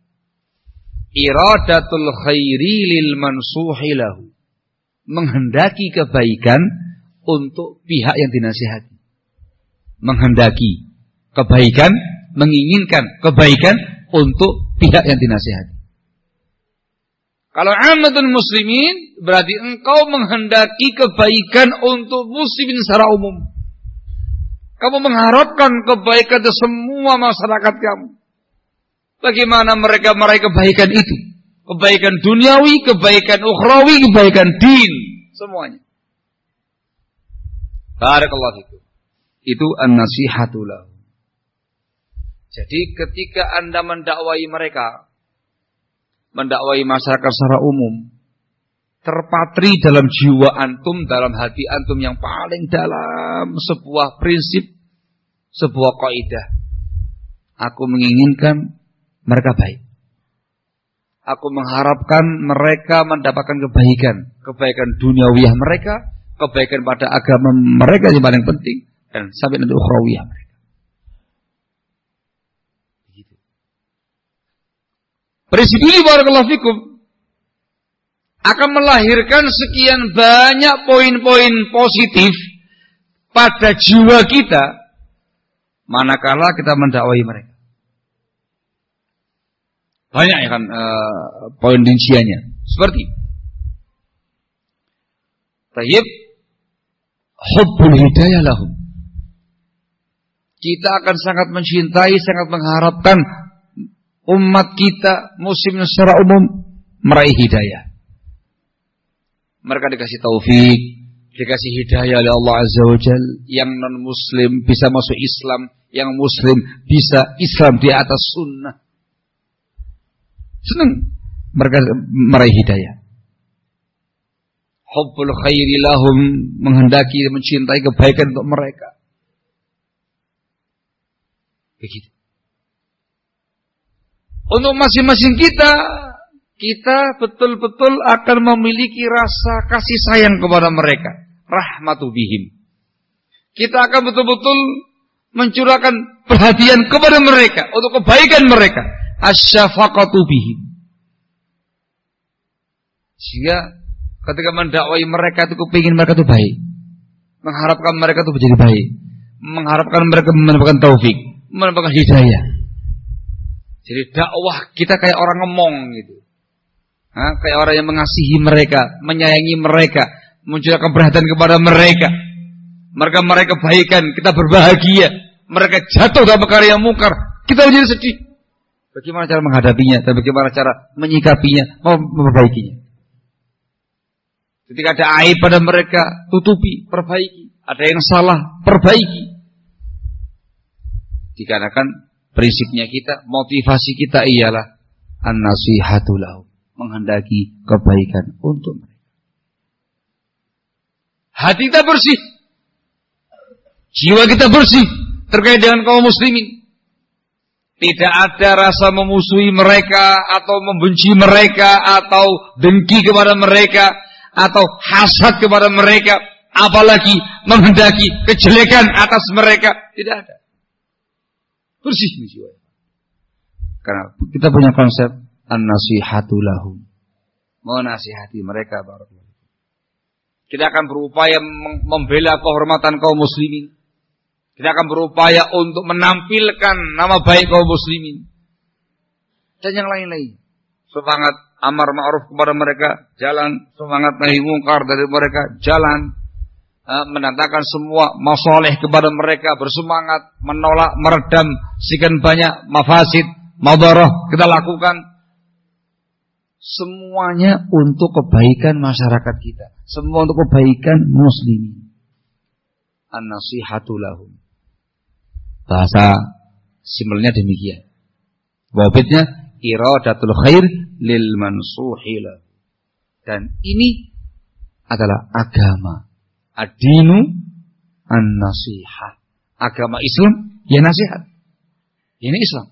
Iradatul khairi lil mansuhi lahu. Menghendaki kebaikan untuk pihak yang dinasihati. Menghendaki kebaikan, menginginkan kebaikan untuk pihak yang dinasihati. Kalau ammatul muslimin berarti engkau menghendaki kebaikan untuk muslimin secara umum. Kamu mengharapkan kebaikan untuk semua masyarakat kamu. Bagaimana mereka meraih kebaikan itu? Kebaikan duniawi, kebaikan ukhrawi, kebaikan din, semuanya. Barakallahu fikum. Itu an-nasihatu lahu. Jadi ketika Anda mendakwai mereka, mendakwai masyarakat secara umum, terpatri dalam jiwa antum, dalam hati antum yang paling dalam sebuah prinsip, sebuah kaidah. Aku menginginkan mereka baik. Aku mengharapkan mereka mendapatkan kebaikan, kebaikan duniawiyah mereka, kebaikan pada agama mereka yang paling penting, dan sampai nanti ukhrawiyah mereka. Prinsip ini barakallahu fikum akan melahirkan sekian banyak poin-poin positif pada jiwa kita manakala kita mendakwai mereka. Banyak ya kan uh, poin rinciannya. Seperti tayyib hubbul hidayah lahum. Kita akan sangat mencintai, sangat mengharapkan umat kita, muslim secara umum meraih hidayah. Mereka dikasih taufik, dikasih hidayah oleh Allah Azza wa Jal. Yang non-muslim bisa masuk Islam, yang muslim bisa Islam di atas sunnah. Senang mereka meraih hidayah. Hubbul khairi lahum, menghendaki dan mencintai kebaikan untuk mereka. Begitu. Untuk masing-masing kita, kita betul-betul akan memiliki rasa kasih sayang kepada mereka. Rahmatu bihim. Kita akan betul-betul mencurahkan perhatian kepada mereka, untuk kebaikan mereka. Asyafaqatu bihim. Sehingga ketika mendakwai mereka itu kepingin mereka itu baik. Mengharapkan mereka itu menjadi baik. Mengharapkan mereka mendapatkan taufik, mendapatkan hidayah. Jadi dakwah kita kayak orang ngomong gitu. Hah? Kayak orang yang mengasihi mereka, menyayangi mereka, mencurahkan perhatian kepada mereka. Mereka mereka kebaikan, kita berbahagia. Mereka jatuh dalam perkara yang mungkar, kita menjadi sedih. Bagaimana cara menghadapinya dan bagaimana cara menyikapinya, memperbaikinya. Ketika ada aib pada mereka, tutupi, perbaiki. Ada yang salah, perbaiki. Dikarenakan prinsipnya kita, motivasi kita ialah an-nasihatu lahum, menghendaki kebaikan untuk mereka. Hati kita bersih, jiwa kita bersih terkait dengan kaum muslimin. Tidak ada rasa memusuhi mereka atau membenci mereka atau dengki kepada mereka atau hasad kepada mereka, apalagi menghendaki kejelekan atas mereka. Tidak ada. Bersih jiwa. Karena kita punya konsep an-nasihatu lahum, menasihati mereka. Barakallahu. Kita akan berupaya membela kehormatan kaum muslimin. Kita akan berupaya untuk menampilkan nama baik kaum muslimin. Dan yang lain-lain. Semangat amar ma'ruf kepada mereka, jalan. Semangat nahi mungkar dari mereka, jalan. Mendatangkan semua masalih kepada mereka, bersemangat, menolak, meredam sekian banyak mafasid, madarah kita lakukan. Semuanya untuk kebaikan masyarakat kita. Semua untuk kebaikan muslimin. An-nasihatu lahum. Bahasa simpelnya demikian. Wabitnya iradatul khair lil mansuhi lahu. Dan ini adalah agama. Ad-dinu an-nasihah. Agama Islam ya nasihat. Ini Islam.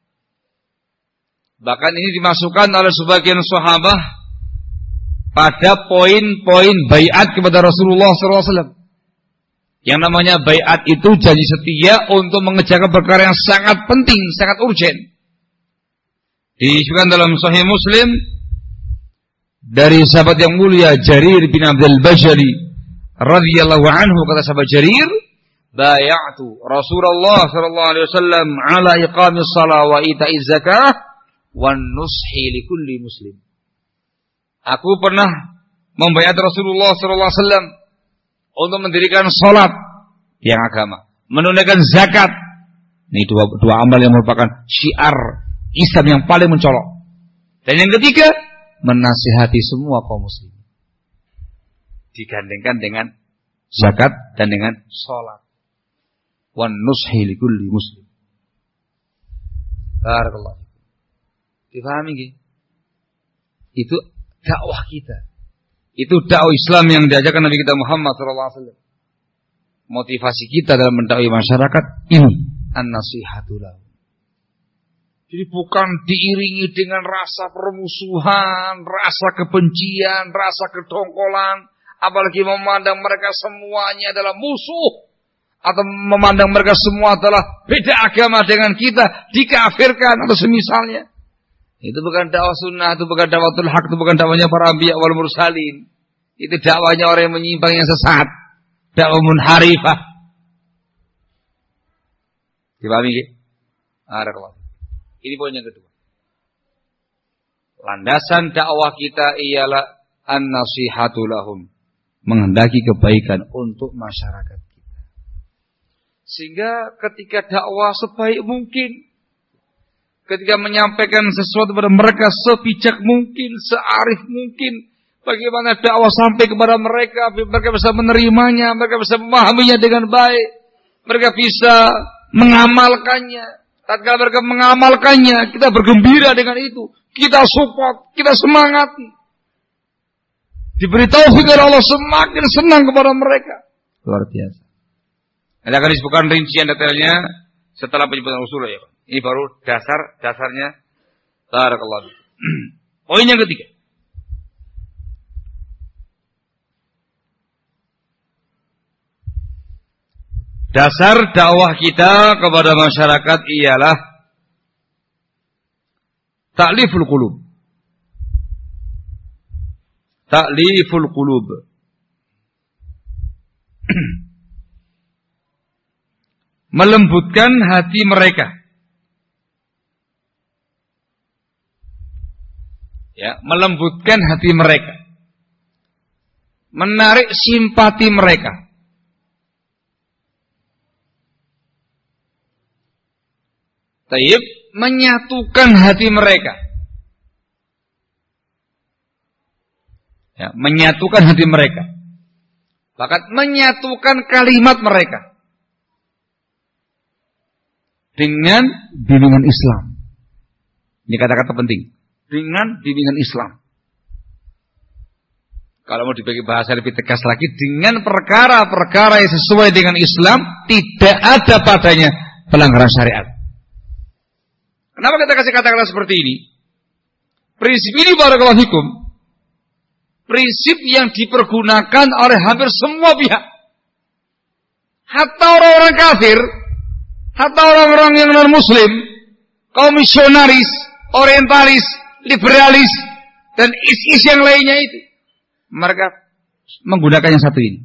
Bahkan ini dimasukkan oleh sebagian sahabat pada poin-poin baiat kepada Rasulullah shallallahu alaihi wasallam. Yang namanya baiat itu janji setia untuk mengerjakan perkara yang sangat penting, sangat urgen. Disebutkan dalam Sahih Muslim dari sahabat yang mulia Jarir bin Abdul Bajali radhiyallahu anhu, kata sahabat Jarir, bay'atu Rasulullah sallallahu alaihi wasallam ala iqamis shalah wa ita'iz zakah wan nushi likulli muslim. Aku pernah membaiat Rasulullah sallallahu alaihi wasallam untuk mendirikan salat yang agama, menunaikan zakat. Ini dua dua amal yang merupakan syiar Islam yang paling mencolok. Dan yang ketiga, menasihati semua kaum muslim. Digandengkan dengan zakat dan dengan salat. Wan nushi likulli muslim. Barakallahu. Dipahami nggih? Itu dakwah kita. Itu dakwah Islam yang diajarkan Nabi kita Muhammad sallallahu alaihi wasallam. Motivasi kita dalam mendakwai masyarakat ini an-nasihatu lahu. Jadi bukan diiringi dengan rasa permusuhan, rasa kebencian, rasa kedongkolan, apalagi memandang mereka semuanya adalah musuh, atau memandang mereka semua adalah beda agama dengan kita, dikafirkan atau semisalnya. Itu bukan dakwah sunnah, itu bukan dakwatul haq, itu bukan dakwahnya para anbiya wal mursalin. Itu dakwahnya orang yang menyimpang, yang sesat, dakwah munharifah. Dipahami nggih? Barakallahu. Ini poin yang kedua. Landasan dakwah kita ialah an-nasihatu lahum, menghendaki kebaikan untuk masyarakat kita. Sehingga ketika dakwah sebaik mungkin, ketika menyampaikan sesuatu kepada mereka sebijak mungkin, searif mungkin, bagaimana dakwah sampai kepada mereka, mereka bisa menerimanya, mereka bisa memahaminya dengan baik, mereka bisa mengamalkannya. Tatkala mereka mengamalkannya, kita bergembira dengan itu, kita support, kita semangati. Diberi taufik oleh Allah, semakin senang kepada mereka. Luar biasa. Nanti akan disebutkan rincian detailnya setelah penyebutan usul ya. Ini baru dasar dasarnya. Barakallahu. Poin yang ketiga. Dasar dakwah kita kepada masyarakat ialah ta'liful qulub. Ta'liful qulub. Melembutkan hati mereka. Ya, melembutkan hati mereka. Menarik simpati mereka. Taib, menyatukan hati mereka. Ya, menyatukan hati mereka. Bahkan menyatukan kalimat mereka dengan bimbingan Islam. Ini kata-kata penting. Dengan bimbingan Islam. Kalau mau dibagi bahasa lebih tegas lagi, dengan perkara-perkara yang sesuai dengan Islam, tidak ada padanya pelanggaran syariat. Kenapa kita kasih kata-kata seperti ini? Prinsip ini barakallahu fikum, prinsip yang dipergunakan oleh hampir semua pihak. Hatta orang-orang kafir, hatta orang-orang yang non-muslim, kaum misionaris, orientalis, liberalis, dan is-is yang lainnya itu, mereka menggunakan yang satu ini.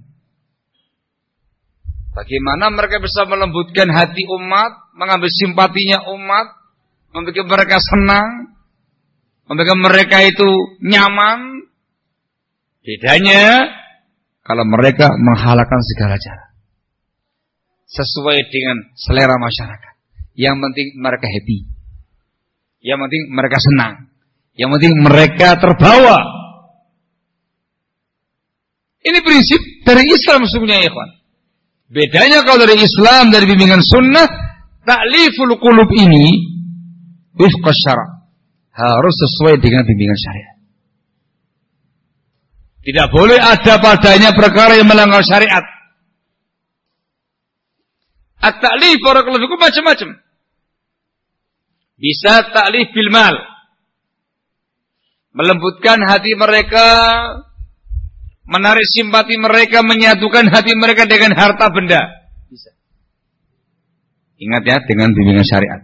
Bagaimana mereka bisa melembutkan hati umat, mengambil simpatinya umat, membuat mereka senang, membuat mereka itu nyaman. Bedanya kalau mereka menghalalkan segala cara sesuai dengan selera masyarakat. Yang penting mereka happy, yang penting mereka senang, yang penting mereka terbawa. Ini prinsip dari Islam sesungguhnya, ya ikhwan. Bedanya kalau dari Islam, dari bimbingan sunnah, ta'liful qulub ini wifqa syara', harus sesuai dengan bimbingan syariat. Tidak boleh ada padanya perkara yang melanggar syariat. At-ta'lif barakallahu fikum macam-macam. Bisa ta'lif bil mal, melembutkan hati mereka, menarik simpati mereka, menyatukan hati mereka dengan harta benda. Bisa. Ingat ya, dengan bimbingan syariat.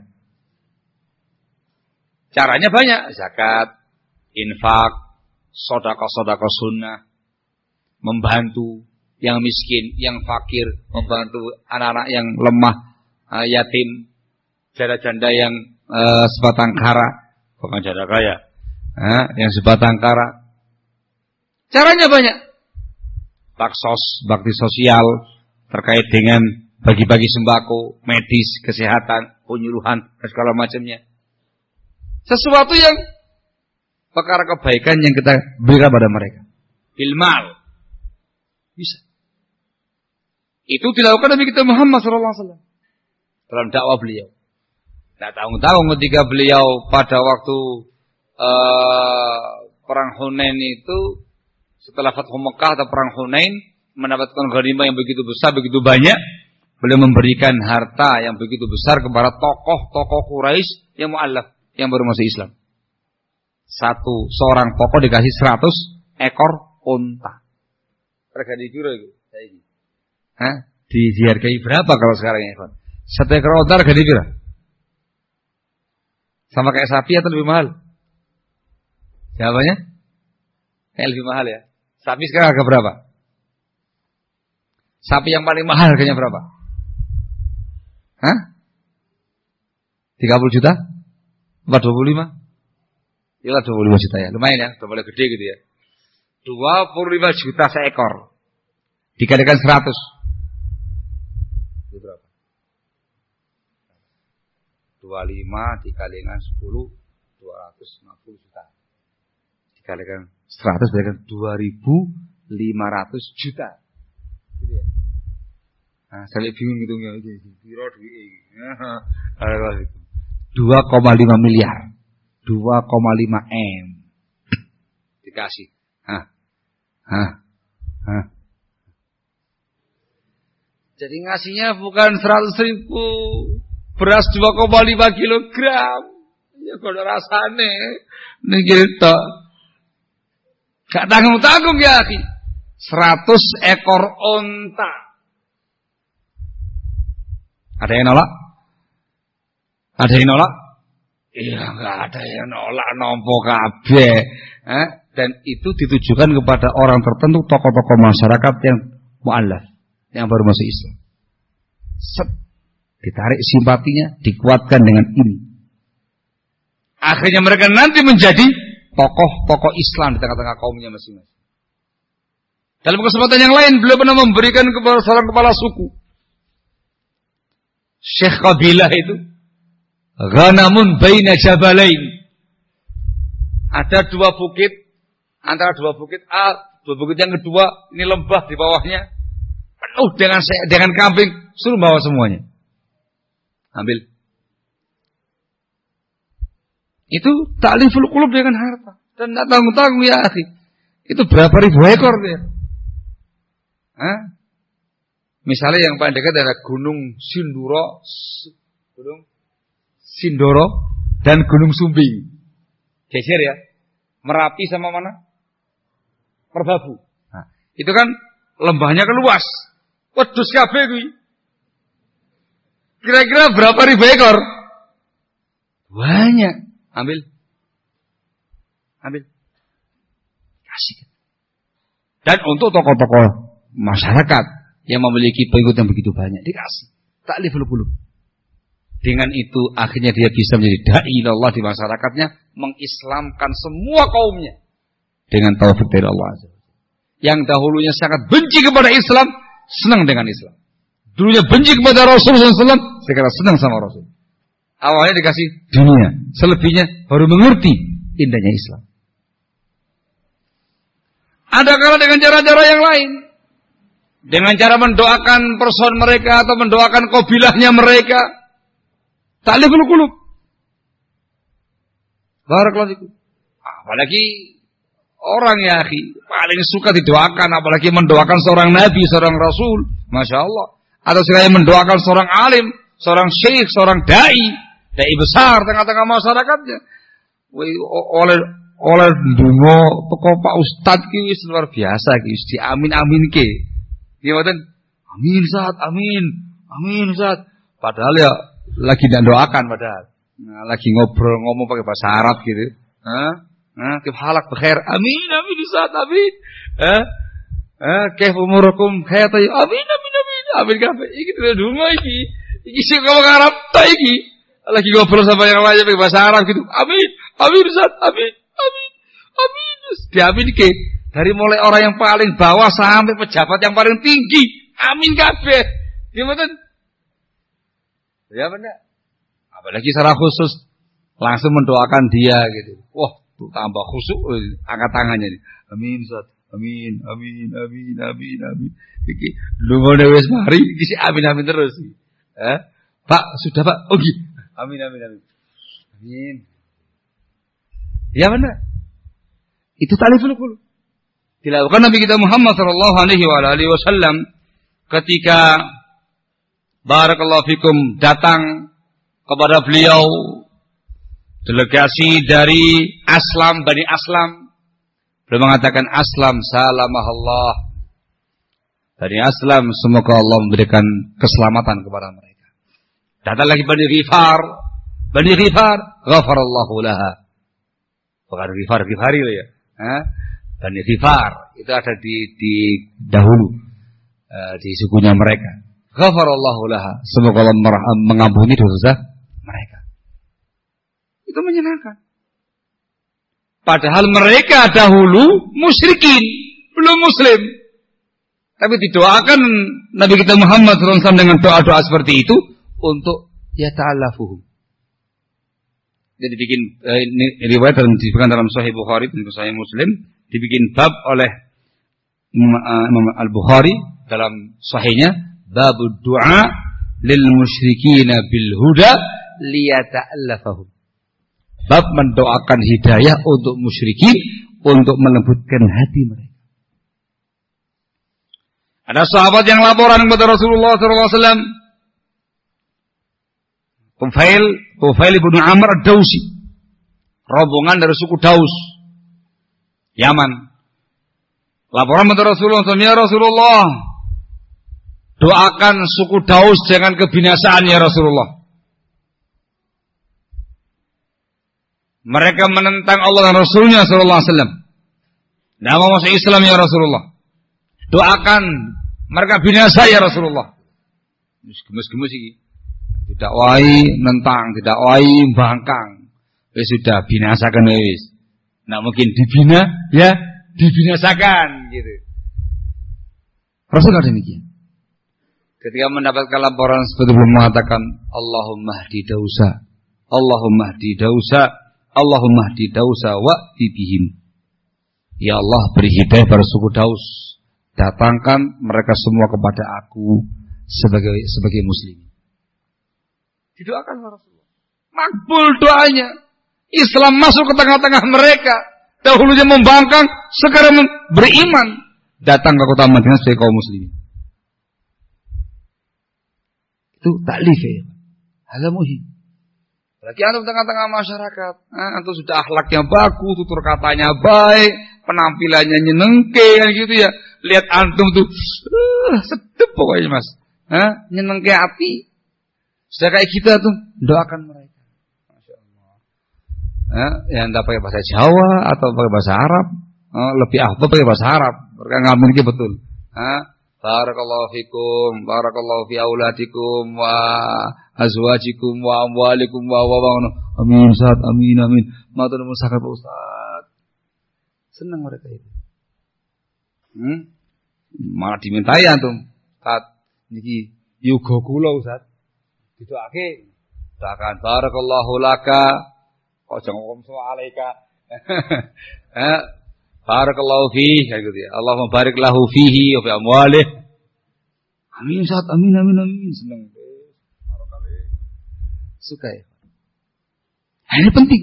Caranya banyak. Zakat, infak, sedekah-sedekah sunnah, membantu yang miskin, yang fakir, membantu anak-anak yang lemah, uh, yatim, janda-janda yang uh, sebatang kara, bukan janda kaya, uh, yang sebatang kara. Caranya banyak. Baksos, bakti sosial terkait dengan bagi-bagi sembako, medis, kesehatan, penyuluhan, dan segala macamnya. Sesuatu yang perkara kebaikan yang kita berikan pada mereka. Bilmal. Bisa. Itu dilakukan Nabi kita Muhammad shallallahu alaihi wasallam dalam dakwah beliau. Tidak tahu-tahu ketika beliau pada waktu uh, perang Hunain itu, setelah Fathu Mekah atau perang Hunain, mendapatkan ghanimah yang begitu besar, begitu banyak, beliau memberikan harta yang begitu besar kepada tokoh-tokoh Quraisy yang mu'allaf, yang baru masuk Islam. Satu seorang tokoh dikasih seratus ekor unta. Harga di kira itu. Hah? Dihargai berapa kalau sekarang ya, Pak? Satu ekor unta harga di kira? Sama kayak sapi atau lebih mahal? Jawabannya? Kayak lebih mahal ya. Sapi sekarang harga berapa? Sapi yang paling mahal harganya berapa? Hah? tiga puluh juta? Apa dua puluh lima? Yalah dua puluh lima juta ya. Lumayan ya, udah mulai gede gitu ya. dua puluh lima juta seekor. Dikalikan seratus. Itu berapa? dua puluh lima dikalikan sepuluh, dua ratus lima puluh juta. Dikalikan seratus dikalikan dua ribu lima ratus juta. Gitu ya. Nah, saya bingung hitungnya iki. Piro duit iki? dua koma lima miliar. dua koma lima M. Dikasih. Hah. Hah. Hah. Jadi ngasihnya bukan seratus ribu. Beras dua koma lima kilogram. Ya kalau rasane. Ini gitu. Gak tanggung-tanggung ya, akhi. seratus ekor onta. Ada yang nolak? Ada yang nolak? Iya, enggak ada yang nolak, nompo kabeh. Eh? Dan itu ditujukan kepada orang tertentu, tokoh-tokoh masyarakat yang mu'allaf, yang baru masuk Islam. Set, ditarik simpatinya, dikuatkan dengan ini. Akhirnya mereka nanti menjadi tokoh-tokoh Islam di tengah-tengah kaumnya masing-masing. Dalam kesempatan yang lain, beliau pernah memberikan kepada seorang kepala suku, Syekh Kabilah itu, Ghanamun baina jabalain. Ada dua bukit, antara dua bukit A, dua bukit yang kedua, ini lembah di bawahnya, penuh dengan dengan kambing, suruh bawa semuanya. Ambil. Itu ta'liful qulub dengan harta. Dan tidak tanggung-tanggung ya akhi. Itu berapa ribu ekor dia. Hah? Misalnya yang paling dekat adalah Gunung Sindoro, Gunung Sindoro dan Gunung Sumbing. Geser ya. Merapi sama mana? Merbabu. Nah, itu kan lembahnya kan luas. Wedhus kabeh kuwi. Kira-kira berapa ribu ekor? Banyak. Ambil. Ambil. Kasih. Dan untuk tokoh-tokoh masyarakat yang memiliki pengikut yang begitu banyak, dikasih. Ta'liful qulub. Dengan itu akhirnya dia bisa menjadi da'i Allah di masyarakatnya, mengislamkan semua kaumnya dengan taufik dari Allah. Yang dahulunya sangat benci kepada Islam, senang dengan Islam. Dulunya benci kepada Rasulullah shallallahu alaihi wasallam, sekarang senang sama Rasul. Awalnya dikasih dunia, selebihnya baru mengerti indahnya Islam. Ada kala dengan cara-cara yang lain, dengan cara mendoakan person mereka atau mendoakan kabilahnya mereka. Ta'liful qulub. Barakallahu fikum. Apalagi orang ya akhi paling suka didoakan, apalagi mendoakan seorang nabi, seorang rasul, masya Allah. Atau sekali mendoakan seorang alim, seorang syekh, seorang dai, dai besar tengah-tengah masyarakatnya. Oleh oleh dungo teko Pak Ustad ki wis luar biasa ki, di amin-amin ke. Dia ngoten, amin Ustaz, amin, amin Ustaz. Padahal ya lagi tidak doakan padahal. Nah, lagi ngobrol ngomong pakai bahasa Arab gitu. Hah? Hah, kif halak bikhair. Amin, amin Ustaz, amin. Hah? Hah, kif umurukum khair tayyib. Amin, amin, amin. Amin kabeh. Iki dungo iki. Iki sing ngomong Arab ta iki. Lagi ngobrol sama yang lain pakai bahasa Arab gitu. Amin, amin Ustaz, amin. Amin, amin. Diamin ke dari mulai orang yang paling bawah sampai pejabat yang paling tinggi. Amin kabeh. Gimana? Ya benar. Apalagi secara khusus langsung mendoakan dia gitu. Wah, tuh tambah khusyuk, angkat tangannya nih. Amin Ustaz. Amin, amin, amin, amin, amin. Iki lungone wis mari iki sik amin amin terus. Eh? Pak, sudah Pak. Oh gitu. Amin, amin, amin. Amin. Ya benar. Itu ta'liful qulub. Dilakukan Nabi kita Muhammad sallallahu alaihi wasallam ketika barakallahu fikum datang kepada beliau delegasi dari Aslam, Bani Aslam. Beliau mengatakan Aslam salamahallah. Bani Aslam semoga Allah memberikan keselamatan kepada mereka. Datang lagi Bani Ghifar. Bani Ghifar, ghafarallahu laha. Bukan Ghifar, Ghifari ya. Hah? Bani Ghifar itu ada di di dahulu uh, di sukunya mereka. Ghafarallahu laha. Semoga Allah mengampuni dosa mereka. Itu menyenangkan. Padahal mereka dahulu musyrikin, belum muslim. Tapi didoakan Nabi kita Muhammad shallallahu alaihi wasallam dengan doa-doa seperti itu untuk yata'allafuhum. Jadi dibikin eh, ini riwayat dan disebutkan dalam Sahih Bukhari dan Sahih Muslim, dibikin bab oleh Imam Al-Bukhari dalam sahihnya, bab du'a lil musyrikin bil huda liyata'allafahum. Bab mendoakan hidayah untuk musyrikin untuk melembutkan hati mereka. Ada sahabat yang laporan kepada Rasulullah sallallahu alaihi wasallam. Tufail, Tufail ibn Amr ad-Dausi, rombongan dari suku Daus, Yaman. Laporan kepada Rasulullah sallallahu alaihi wasallam, ya Rasulullah, doakan suku Daus jangan kebinasaan ya Rasulullah. Mereka menentang Allah dan Rasulnya sallallahu alaihi wasallam. Nama masuk Islam ya Rasulullah. Doakan mereka binasa ya Rasulullah. Gemes-gemes iki. Tidak wai nentang, tidak wai bangkang. Wis sudah binasakan wis. Nah mungkin dibina ya dibinasakan gitu. Rasulullah demikian. Ketika mendapatkan laporan seperti itu mengatakan Allahumma hdi Dausa Allahumma hdi Dausa, Allahumma hdi Dausa wa'ti bihim. Ya Allah, beri hidayah pada suku Daus. Datangkan mereka semua kepada aku sebagai sebagai muslim. Didoakan Rasulullah. Makbul doanya. Islam masuk ke tengah-tengah mereka. Dahulunya membangkang, sekarang beriman. Datang ke kota Madinah sebagai kaum muslimin. Itu taklif ya. Hal muhim. Lagi antum tengah-tengah masyarakat, eh, antum sudah akhlaknya bagus, tutur katanya baik, penampilannya nyenengke kan gitu ya. Lihat antum tuh, uh, sedep pokoknya mas, eh, nyenengke hati. Sudah kayak kita tuh, doakan mereka. Masya Allah. Eh, ya entah pakai bahasa Jawa atau pakai bahasa Arab, eh, lebih afdal pakai bahasa Arab. Mereka nggak memiliki betul. Eh, Barakallahu fikum, barakallahu fi auladikum wa azwajikum wa amwalikum wa wa wa. Amin Ustaz, amin amin. Matur nuwun sangat Pak Ustaz. Senang mereka itu. Hmm? Malah dimintai antum. Ustaz, niki yoga kula Ustaz. Didoake. Doakan barakallahu laka. Kok jangan ngomong alaika. Eh Barakallahu fihi kayak gitu ya. Allahumma barik lahu fihi wa fi amwalih. Amin Ustaz, amin amin amin. Senang. Barokah. Suka ya. Nah, ini penting.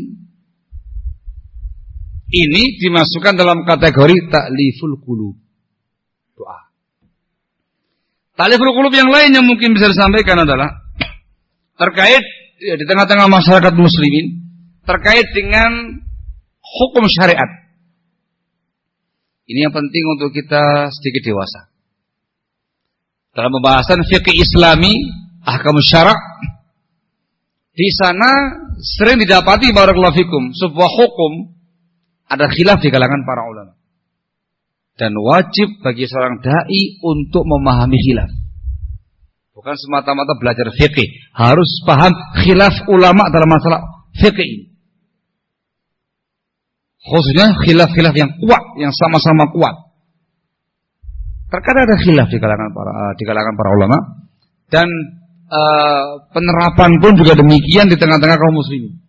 Ini dimasukkan dalam kategori ta'liful qulub. Doa. Ta'liful qulub yang lain yang mungkin bisa disampaikan adalah terkait ya, di tengah-tengah masyarakat muslimin terkait dengan hukum syariat. Ini yang penting untuk kita sedikit dewasa. Dalam pembahasan fikih Islami, ahkam syara', di sana sering didapati barakallahu fikum sebuah hukum ada khilaf di kalangan para ulama. Dan wajib bagi seorang dai untuk memahami khilaf. Bukan semata-mata belajar fikih, harus paham khilaf ulama dalam masalah fikih ini. Khususnya khilaf-khilaf yang kuat, yang sama-sama kuat. Terkadang ada khilaf di kalangan para di kalangan para ulama dan uh, penerapan pun juga demikian di tengah-tengah kaum muslimin.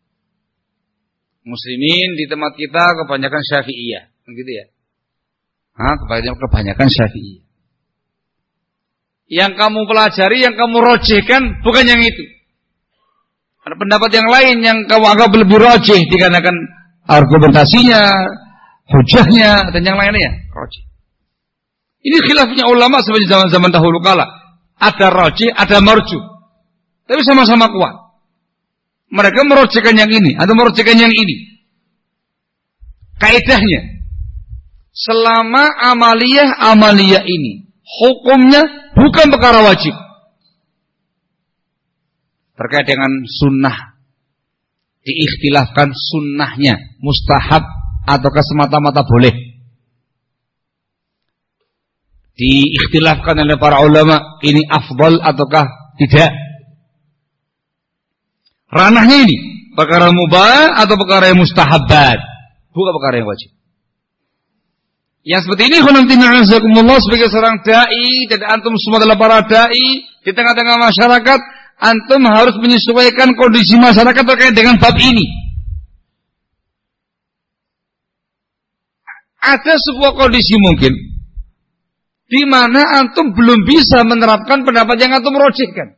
Muslimin di tempat kita kebanyakan Syafi'iyah, begitu ya. Hah, kebanyakan kebanyakan Syafi'iyah. Yang kamu pelajari, yang kamu rojihkan bukan yang itu. Ada pendapat yang lain yang kamu anggap lebih rojih dikarenakan argumentasinya, hujahnya, dan yang lainnya. Rojih. Ini khilafnya ulama seperti zaman-zaman dahulu kala. Ada rojih, ada marjuh. Tapi sama-sama kuat. Mereka merojihkan yang ini, atau merojihkan yang ini. Kaidahnya, selama amaliyah-amaliyah ini, hukumnya bukan perkara wajib. Terkait dengan sunnah. Diikhtilafkan sunnahnya, mustahab ataukah semata-mata boleh. Diikhtilafkan oleh para ulama, ini afdal ataukah tidak. Ranahnya ini, perkara mubah atau perkara yang mustahabat, bukan perkara yang wajib. Yang seperti ini, khonantina'azakumullah sebagai seorang da'i, dan antum semua adalah para da'i, di tengah-tengah masyarakat, antum harus menyesuaikan kondisi masyarakat terkait dengan bab ini. Ada sebuah kondisi mungkin di mana antum belum bisa menerapkan pendapat yang antum rojihkan.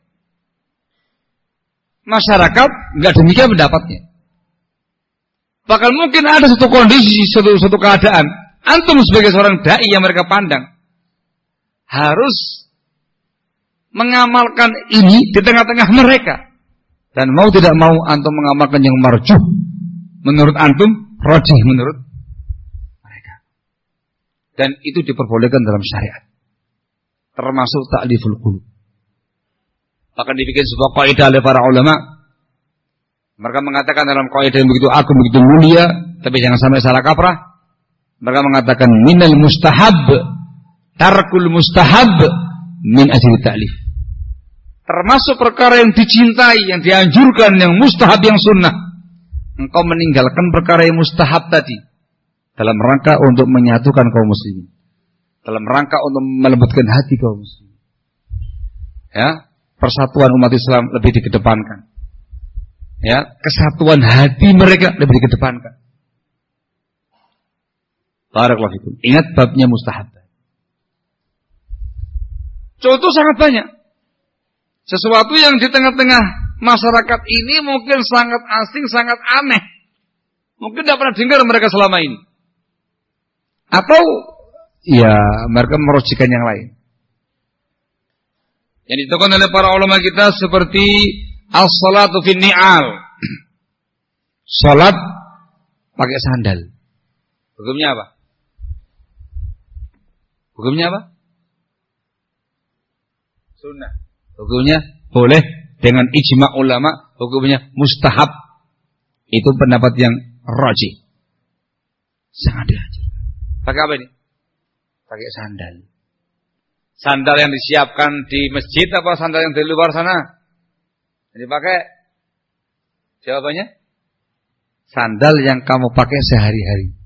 Masyarakat enggak demikian pendapatnya. Bahkan mungkin ada satu kondisi, satu satu keadaan, antum sebagai seorang dai yang mereka pandang harus mengamalkan ini di tengah-tengah mereka. Dan mau tidak mau antum mengamalkan yang marjuh menurut antum, rajih menurut mereka. Dan itu diperbolehkan dalam syariat. Termasuk ta'liful qulub. Bahkan dibikin sebuah kaidah oleh para ulama. Mereka mengatakan dalam kaidah yang begitu agung, begitu mulia, tapi jangan sampai salah kaprah. Mereka mengatakan minal mustahab tarkul mustahab min ajli ta'lif. Termasuk perkara yang dicintai, yang dianjurkan, yang mustahab, yang sunnah. Engkau meninggalkan perkara yang mustahab tadi dalam rangka untuk menyatukan kaum muslimin, dalam rangka untuk melembutkan hati kaum muslimin. Ya, persatuan umat Islam lebih dikedepankan. ya, kesatuan hati mereka lebih dikedepankan. Barakallahu fikum. Ingat babnya mustahab. Contoh sangat banyak. Sesuatu yang di tengah-tengah masyarakat ini mungkin sangat asing, sangat aneh. Mungkin tidak pernah dengar mereka selama ini. Atau ya mereka merujikan yang lain. Yang ditekan oleh para ulama kita seperti as-salatu fin ni'al. Salat pakai sandal. Hukumnya apa? Hukumnya apa? Sunnah. Hukumnya boleh dengan ijma' ulama. Hukumnya mustahab. Itu pendapat yang rajih. Sangat dianjurkan. Pakai apa ini? Pakai sandal. Sandal yang disiapkan di masjid apa sandal yang di luar sana? Jadi pakai. Jawabannya? Sandal yang kamu pakai sehari-hari.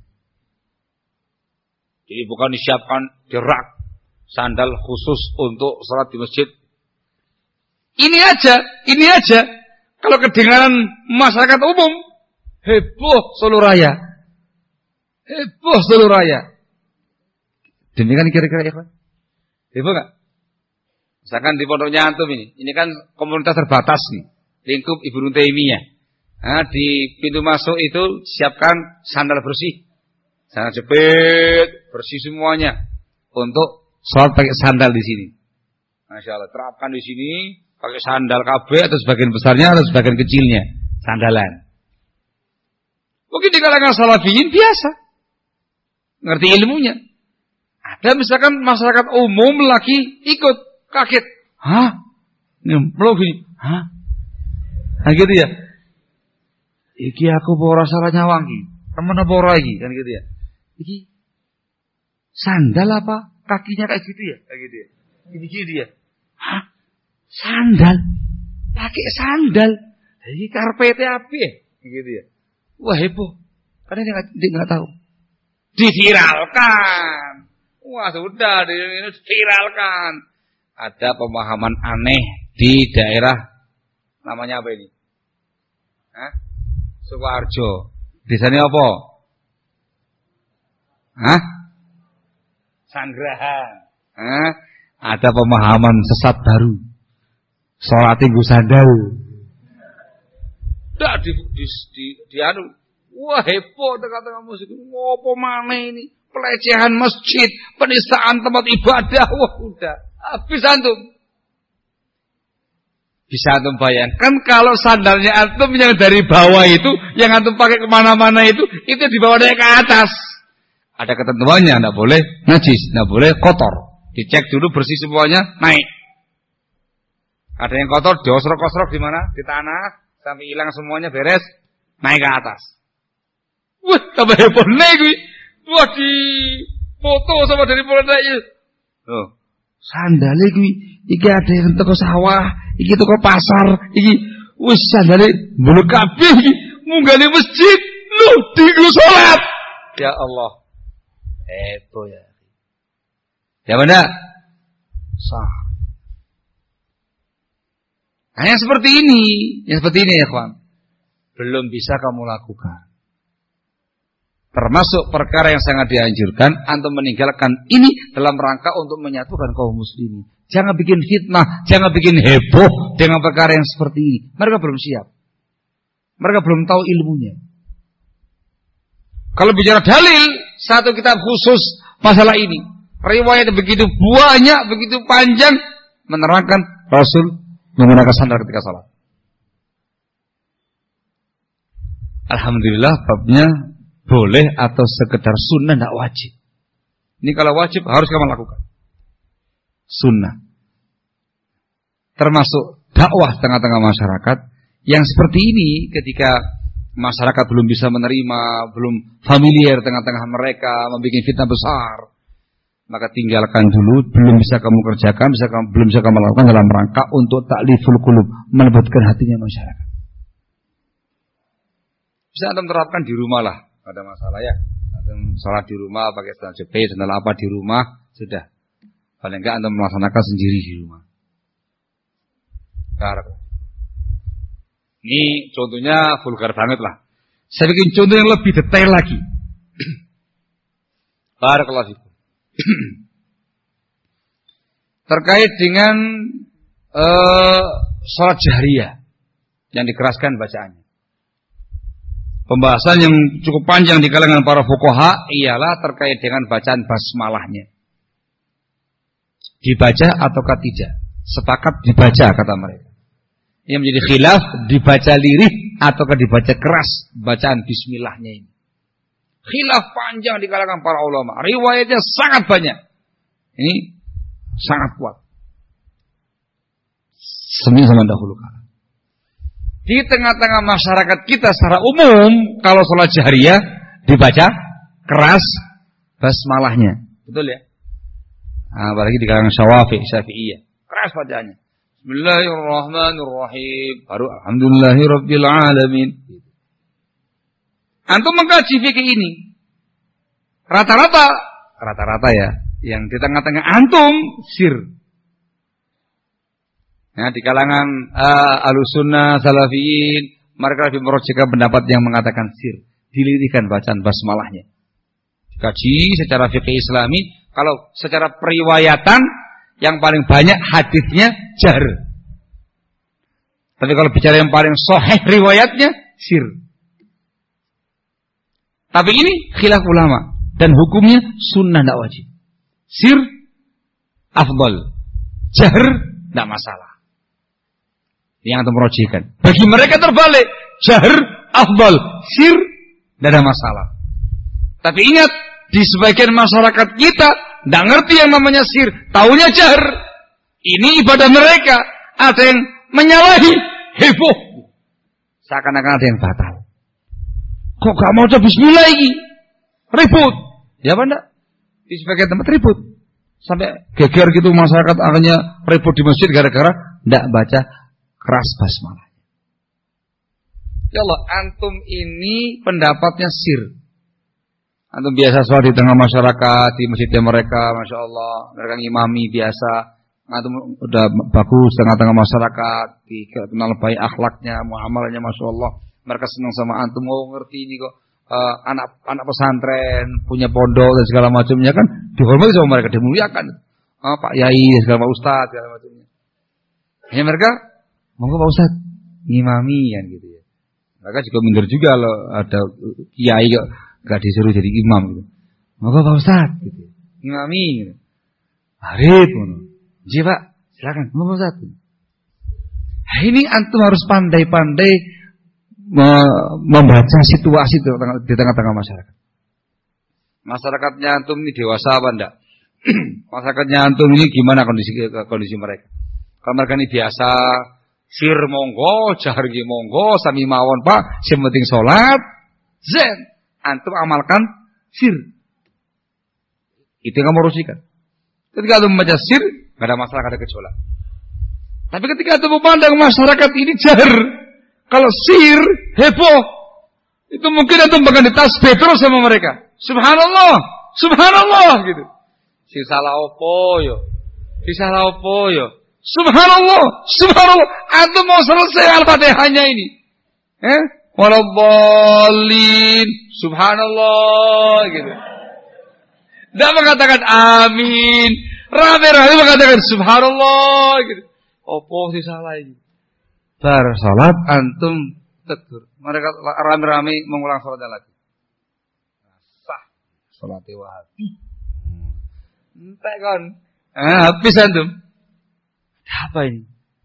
Jadi bukan disiapkan di rak sandal khusus untuk salat di masjid. Ini aja, ini aja. Kalau kedengaran masyarakat umum, heboh seluruh raya. Heboh seluruh raya. Demikian kira-kira ya, Pak? Heboh enggak? Misalkan di pondoknya antum ini, ini kan komunitas terbatas nih, lingkup Ibnu Taimiyah. Nah, di pintu masuk itu siapkan sandal bersih. Sandal jepit, bersih semuanya. Untuk sholat pakai sandal di sini. Masya Allah, terapkan di sini pakai sandal K B atau sebagian besarnya atau sebagian kecilnya sandalan. Mungkin di kalangan salafiyin biasa, ngerti ilmunya. Ada misalkan masyarakat umum lagi ikut kaget, hah? Ini belum gini, hah? Nah gitu ya. Iki aku bawa salah nyawang iki, temen apa ora iki, kan gitu ya. Iki sandal apa? Kakinya kayak gitu ya? Kayak gitu ya. Ini gini ya. Hah? Sandal? Pakai sandal? Ini karpete apa ya? Gitu ya. Wah heboh. Karena dia nggak dia nggak tahu. Diviralkan. Wah sudah, ini viralkan. Ada pemahaman aneh di daerah namanya apa ini? Hah? Sukoharjo. Desanya apa? Hah? Sanggrahan. Hah? Ada pemahaman sesat baru. Sholat tinggu sandal. Dah di di di, di anu. Wah heboh tengah-tengah musik. Ngopo mana ini? Pelecehan masjid, penistaan tempat ibadah. Wah udah. Habis antum. Bisa antum bayangkan kalau sandalnya antum yang dari bawah itu, yang antum pakai kemana-mana itu, itu dibawa naik ke atas. Ada ketentuannya, tidak boleh najis, tidak boleh kotor. Dicek dulu bersih semuanya, naik. Ada yang kotor, diosrok-osrok di mana? Di tanah, sampai hilang semuanya beres, naik ke atas. Wah, tambah heboh naik gue. Wah, di foto sama dari polanya. Oh, sandalnya gue, iki ada yang toko sawah, iki toko pasar, iki, wih sandalnya bulu kabeh, iki munggah di masjid, lu tinggu sholat. Ya Allah. Heboh ya. Ya benar. Sah. Nah, yang seperti ini, yang seperti ini ya kawan, belum bisa kamu lakukan. Termasuk perkara yang sangat dianjurkan, antum meninggalkan ini dalam rangka untuk menyatukan kaum muslimin. Jangan bikin fitnah, jangan bikin heboh dengan perkara yang seperti ini. Mereka belum siap. Mereka belum tahu ilmunya. Kalau bicara dalil, satu kitab khusus masalah ini. Riwayat begitu banyak, begitu panjang menerangkan Rasul menggunakan sandal ketika salat. Alhamdulillah babnya boleh atau sekedar sunnah, tidak wajib. Ini kalau wajib harus kamu lakukan. Sunnah. Termasuk dakwah tengah-tengah masyarakat yang seperti ini ketika masyarakat belum bisa menerima, belum familiar tengah-tengah mereka, membuat fitnah besar, maka tinggalkan dulu. Belum bisa kamu kerjakan, bisa kamu, belum bisa kamu lakukan dalam rangka untuk takliful qulub, melembutkan hatinya masyarakat. Bisa antum terapkan di rumah lah, ada masalah ya. Antum salat di rumah pakai sandal jepit, sandal apa di rumah, sudah. Paling enggak antum melaksanakan sendiri di rumah. Karena Ini contohnya vulgar banget lah. Saya bikin contoh yang lebih detail lagi. Barakallahu fikum. Terkait dengan uh, sholat jahriyah yang dikeraskan bacaannya. Pembahasan yang cukup panjang di kalangan para fuqaha ialah terkait dengan bacaan basmalahnya. Dibaca ataukah tidak? Sepakat dibaca kata mereka. Yang menjadi khilaf dibaca lirih ataukah dibaca keras bacaan bismillahnya ini. Khilaf panjang di kalangan para ulama. Riwayatnya sangat banyak. Ini sangat kuat. Semi zaman dahulu kala. Di tengah-tengah masyarakat kita secara umum kalau sholat jahriyah dibaca keras basmalahnya. Betul ya? Nah, apalagi di kalangan Syafi'i, Syafi'iyah. Keras bacaannya. Bismillahirrahmanirrahim. Baru alhamdulillahirabbil alamin. Antum mengkaji fikih ini. Rata-rata, rata-rata ya, yang di tengah-tengah antum sir. Nah, di kalangan uh, Ahlussunnah, Salafiyin, mereka lebih merujukkan pendapat yang mengatakan sir, dilirihkan bacaan basmalahnya. Dikaji secara fikih Islami, kalau secara periwayatan yang paling banyak hadisnya jar. Tapi kalau bicara yang paling sahih riwayatnya sir. Tapi ini khilaf ulama dan hukumnya sunnah tidak wajib. Sir afdal, jar tidak masalah. Yang antum merujukkan. Bagi mereka terbalik, jar afdal, sir tidak ada masalah. Tapi ingat, di sebagian masyarakat kita tidak ngerti yang namanya sir, taunya jar. Ini ibadah mereka. Ada yang menyalahi, heboh. Seakan-akan ada yang batal. Kok gak mau coba bismillah ini? Ribut. Ya apa enggak? Di sebagian tempat ribut. Sampai geger gitu masyarakat akhirnya ribut di masjid gara-gara tidak baca keras basmalah. Ya Allah, antum ini pendapatnya sir. Antum biasa sholat di tengah masyarakat, di masjidnya mereka, Masya Allah. Mereka ngimami biasa. Antum udah bagus tengah-tengah masyarakat. Dikenal baik akhlaknya, muamalahnya, Masya Allah. Mereka senang sama antum. Oh ngerti ini kok. Uh, anak anak pesantren, punya pondok dan segala macamnya kan. Dihormati sama mereka, dimuliakan. Uh, Pak Yai, segala Pak Ustadz, segala macamnya. Hanya mereka, monggo Pak Ustadz, ngimami kan gitu ya. Mereka juga minder juga loh. Ada kiai kok gak disuruh jadi imam gitu. Maka Pak Ustaz gitu. Imami gitu. Harip gitu. Ji Pak, silakan. Maka Pak Ustaz. Nah, ini antum harus pandai-pandai membaca situasi di tengah-tengah masyarakat. Masyarakatnya antum ini dewasa apa enggak? Masyarakatnya antum ini gimana kondisi kondisi mereka? Kalau mereka ini biasa sir monggo, jahar nggih monggo, sami mawon Pak, sing penting salat. Zen. Antum amalkan sir. Itu yang kamu rusikan. Ketika antum membaca sir, gak ada masalah, gak ada gejolak. Tapi ketika antum memandang masyarakat ini jar, kalau sir, heboh, itu mungkin antum bakal ditasbih terus sama mereka. Subhanallah, subhanallah gitu. Si salah opo yo, si salah opo yo. Subhanallah, subhanallah. Antum mau selesai Al-Fatihahnya ini. Eh? Waladdallin, subhanallah gitu. Tidak mengatakan amin. Rame-rame mengatakan subhanallah gitu. Opo sih salah ini. Bar salat antum tegur. Mereka rame-rame mengulang salatnya lagi. Sah salatnya Wahabi. Entek kan. Eh, habis antum. Apa ini?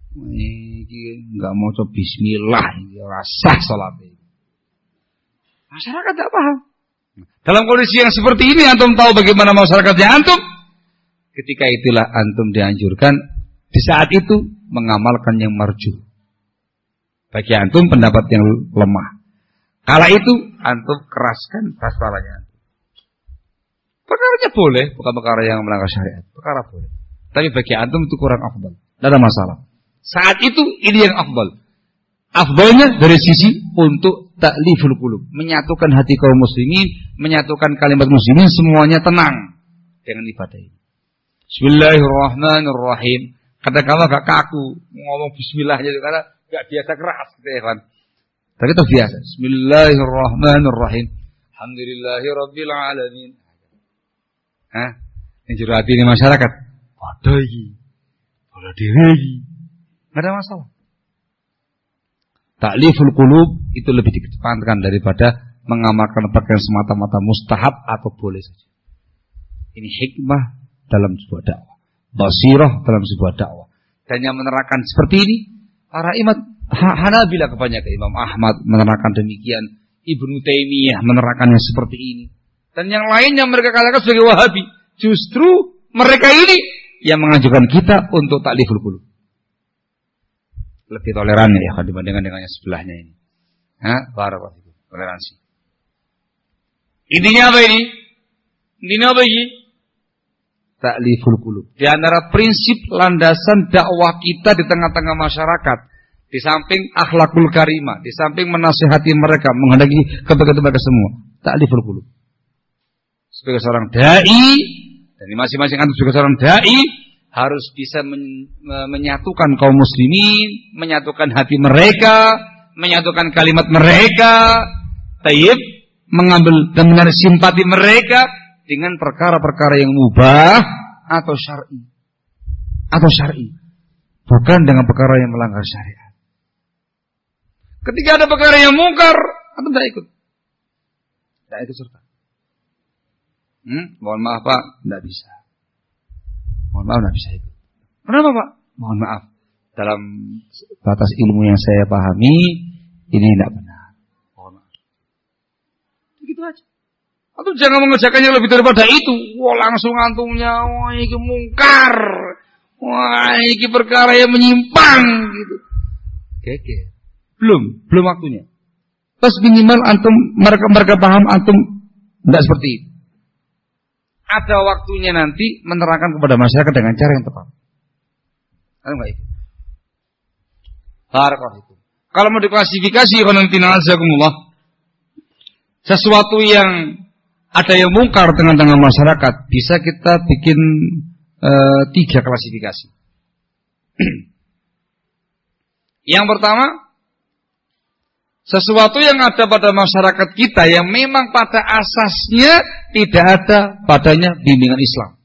Ini enggak mau coba bismillah, ini rasa salat ini. Masyarakat tidak paham. Dalam kondisi yang seperti ini antum tahu bagaimana masyarakatnya antum? Ketika itulah antum dianjurkan di saat itu mengamalkan yang marjuh. Bagi antum pendapat yang lemah. Kala itu antum keraskan basmalahnya. Perkaranya boleh, bukan perkara yang melanggar syariat. Perkara boleh. Tapi bagi antum itu kurang afdal. Tidak ada masalah. Saat itu ini yang afdal. Afdalnya dari sisi untuk ta'liful qulub, menyatukan hati kaum muslimin, menyatukan kalimat muslimin, semuanya tenang dengan ibadah ini. Bismillahirrahmanirrahim. Kadang-kadang gak kaku ngomong bismillah jadi karena Gak biasa keras gitu ya kan. Tapi itu biasa. Bismillahirrahmanirrahim. Alhamdulillahirabbil alamin. Hah? Yang jero hati ini masyarakat. Padha iki. Padha dhewe iki. Enggak ada masalah. Ta'liful qulub itu lebih dikedepankan daripada mengamalkan pakaian semata-mata mustahab atau boleh saja. Ini hikmah dalam sebuah dakwah, basirah dalam sebuah dakwah. Dan yang menerangkan seperti ini para imam Hanabilah kebanyakan, Imam Ahmad menerangkan demikian, Ibnu Taimiyah menerangkannya seperti ini. Dan yang lainnya mereka katakan sebagai Wahabi. Justru mereka ini yang mengajukan kita untuk ta'liful qulub. Lebih toleran ya dibandingkan dengan yang sebelahnya ini. Hah? Barakallahu, toleransi. Intinya apa ini? Intinya apa ini? Ta'liful qulub. Di antara prinsip landasan dakwah kita di tengah-tengah masyarakat, di samping akhlakul karimah, di samping menasihati mereka, menghendaki kebaikan mereka semua, ta'liful qulub. Sebagai seorang dai, dan masing-masing antum sebagai seorang dai harus bisa men- menyatukan kaum muslimin, menyatukan hati mereka, menyatukan kalimat mereka, tayyib, mengambil dan menarik simpati mereka dengan perkara-perkara yang mubah atau syar'i. Atau syar'i. Bukan dengan perkara yang melanggar syariat. Ketika ada perkara yang mungkar, antum tidak ikut. Tidak ikut serta. Hmm? Mohon maaf Pak, tidak bisa. Mohon maaf, tidak bisa ikut. Kenapa Pak? Mohon maaf. Dalam batas ilmu yang saya pahami, ini tidak benar. Mohon maaf. Begitu aja. Atau jangan mengerjakannya lebih daripada itu. Wah langsung antumnya, wah ini mungkar. Wah ini perkara yang menyimpang. Gitu. Oke, belum, belum waktunya. Terus minimal antum, mereka mereka paham antum tidak seperti itu. Ada waktunya nanti menerangkan kepada masyarakat dengan cara yang tepat. Ada nggak itu? Barakallahu itu. Kalau mau diklasifikasi, sesuatu yang ada yang mungkar tengah-tengah masyarakat, bisa kita bikin uh, tiga klasifikasi. Yang pertama, sesuatu yang ada pada masyarakat kita yang memang pada asasnya tidak ada padanya bimbingan Islam.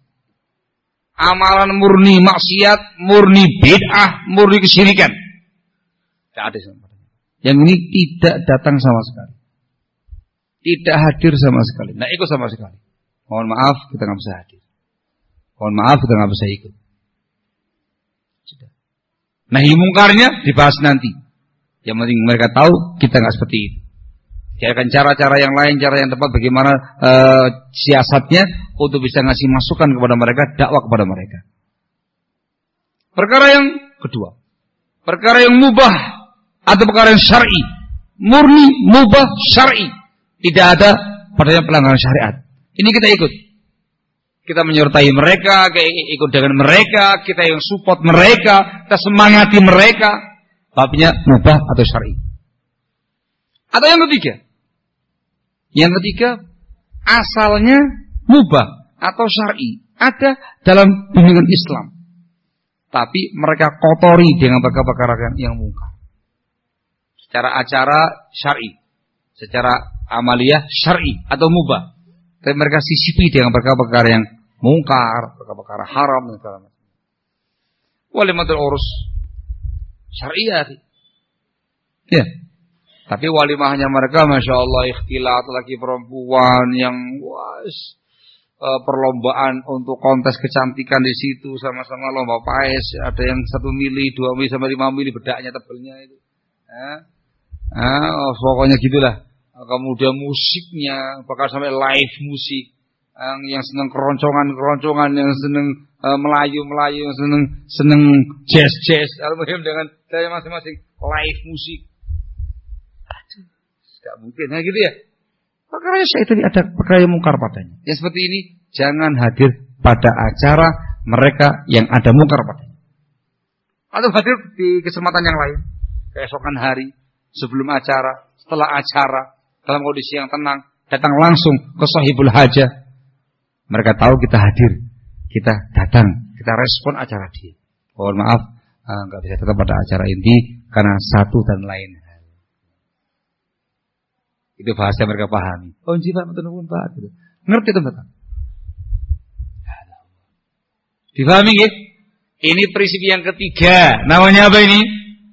Amalan murni maksiat, murni bid'ah, murni kesyirikan. Tidak ada sama padanya. Yang ini tidak datang sama sekali. Tidak hadir sama sekali. Nah ikut sama sekali. Mohon maaf kita nggak bisa hadir. Mohon maaf kita nggak bisa ikut. Sudah. Nah mungkarnya dibahas nanti. Yang penting mereka tahu kita nggak seperti itu. Carikan cara-cara yang lain, cara yang tepat bagaimana uh, siasatnya untuk bisa ngasih masukan kepada mereka, dakwah kepada mereka. Perkara yang kedua, perkara yang mubah atau perkara yang syar'i, murni mubah syar'i, tidak ada padanya pelanggaran syariat. Ini kita ikut. Kita menyertai mereka, kita ikut dengan mereka, kita yang support mereka, kita semangati mereka. Babnya mubah atau syar'i. Atau yang ketiga. Yang ketiga asalnya mubah atau syar'i, ada dalam bimbingan Islam. Tapi mereka kotori dengan perkara-perkara yang mungkar. Secara acara syar'i, secara amaliyah syar'i atau mubah. Tapi mereka sisipi dengan perkara-perkara yang mungkar, perkara-perkara haram dan segala macam. Walimatul urus syariah. Ya. Tapi walimahnya mereka Masya Allah ikhtilat lagi perempuan yang was uh, perlombaan untuk kontes kecantikan di situ, sama-sama lomba paes, ada yang satu mili, dua mili sampai lima mili bedaknya tebelnya itu. Eh? Eh, oh, pokoknya gitulah. Kemudian musiknya bakal sampai live musik. Yang, yang seneng keroncongan-keroncongan, yang seneng uh, Melayu-Melayu, yang seneng seneng jazz-jazz, alhamdulillah dengan saya masing-masing live musik. Aduh, tidak mungkin, nah gitu ya. Perkara saya tadi ada perkara yang mungkar padanya. Yang seperti ini jangan hadir pada acara mereka yang ada mungkar padanya. Atau hadir di kesempatan yang lain, keesokan hari, sebelum acara, setelah acara, dalam kondisi yang tenang, datang langsung ke sahibul hajah. Mereka tahu kita hadir, kita datang, kita respon acara dia. Mohon maaf, nggak uh, bisa tetap pada acara inti karena satu dan lain hal. Itu bahasa yang mereka pahami. Oh, nggih Pak, mboten nuwun Pak. Gitu. Ngerti to, Pak? Dipahami nggih? Ini prinsip yang ketiga. Namanya apa ini?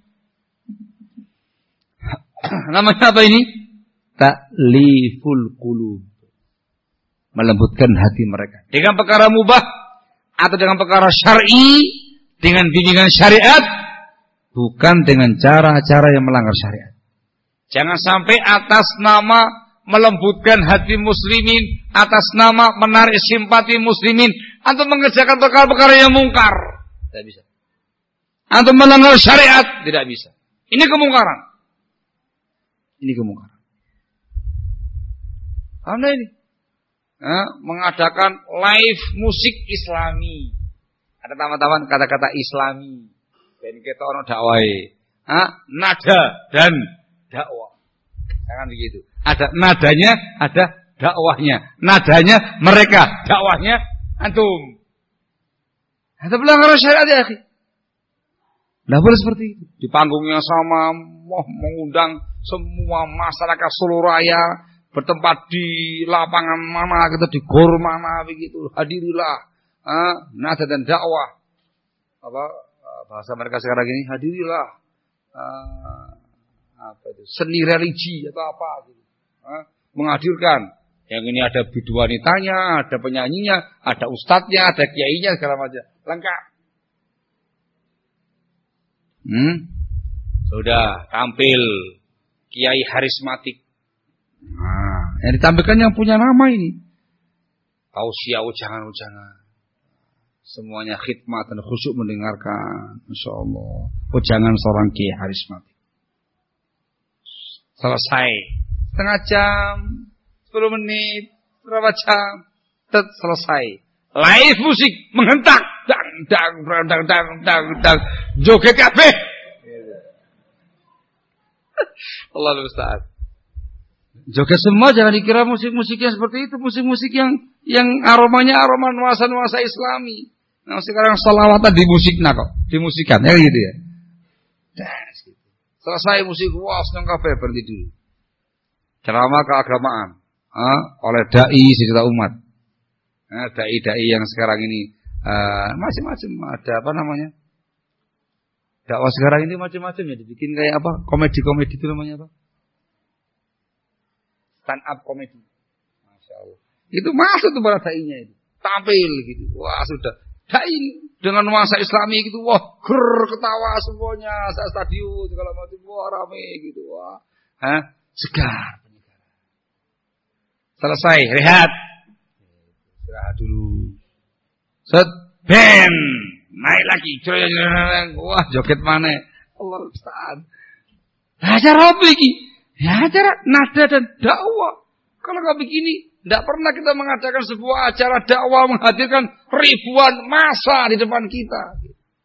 Namanya apa ini? Ta'liful qulub. Melembutkan hati mereka. Dengan perkara mubah atau dengan perkara syar'i, dengan bimbingan syariat, bukan dengan cara-cara yang melanggar syariat. Jangan sampai atas nama melembutkan hati muslimin, atas nama menarik simpati muslimin, atau mengerjakan perkara-perkara yang mungkar. Tidak bisa. Atau melanggar syariat. Tidak bisa. Ini kemungkaran. Ini kemungkaran. Anda ini nah, mengadakan live musik Islami. Ada taman-taman kata-kata Islami. Ben kita ono dakwai. Nada dan dakwah. Jangan begitu. Ada nadanya, ada dakwahnya. Nadanya mereka, dakwahnya antum. Ada pelanggaran syariat ya, akhi. Tidak boleh seperti itu. Di panggung yang sama, mau mengundang semua masyarakat seluruh raya bertempat di lapangan mana, kita di gor mana begitu. Hadirilah. Ah, nada dan dakwah. Apa bahasa mereka sekarang ini? Hadirilah. Ah, apa itu? Seni religi atau apa gitu. Ah, menghadirkan. Yang ini ada bidu wanitanya, ada penyanyinya, ada ustadznya, ada kiainya, segala macam. Lengkap. Hmm? Sudah tampil kiai harismatik. Nah, yang ditampilkan yang punya nama ini. Tausiah ujangan-ujangan. Semuanya khidmat dan khusyuk mendengarkan. Masya Allah. Ujangan seorang kiai harismatik. Selesai. Setengah jam. sepuluh menit, berapa jam, tet selesai. Live musik menghentak, dang dang dang dang dang dang, joget kabeh. Allahu musta'an. Joget semua, jangan dikira musik-musik yang seperti itu, musik-musik yang yang aromanya aroma nuansa-nuansa Islami. Nah, sekarang sholawatan di musik nah kok, di musikan ya gitu ya. Selesai musik, wah seneng kabeh, berhenti dulu. Ceramah keagamaan. Ah, oleh dai sejuta umat. Nah, dai-dai yang sekarang ini uh, macam-macam, ada apa namanya? Dakwah sekarang ini macam-macam ya, dibikin kayak apa? Komedi-komedi itu namanya apa? Stand up komedi. Masya Allah. Itu masuk tuh para dai-nya itu. Tampil gitu. Wah, sudah. Dai dengan nuansa Islami gitu. Wah, ger ketawa semuanya, saat stadion segala macam. Wah, rame gitu. Wah. Hah? Segar. Selesai, rehat. Istirahat dulu. Set, ben, naik lagi. Wah, joget mana? Allah Ustaz. Acara apa lagi? Ya, acara nada dan dakwah. Kalau nggak begini, tidak pernah kita mengadakan sebuah acara dakwah menghadirkan ribuan massa di depan kita.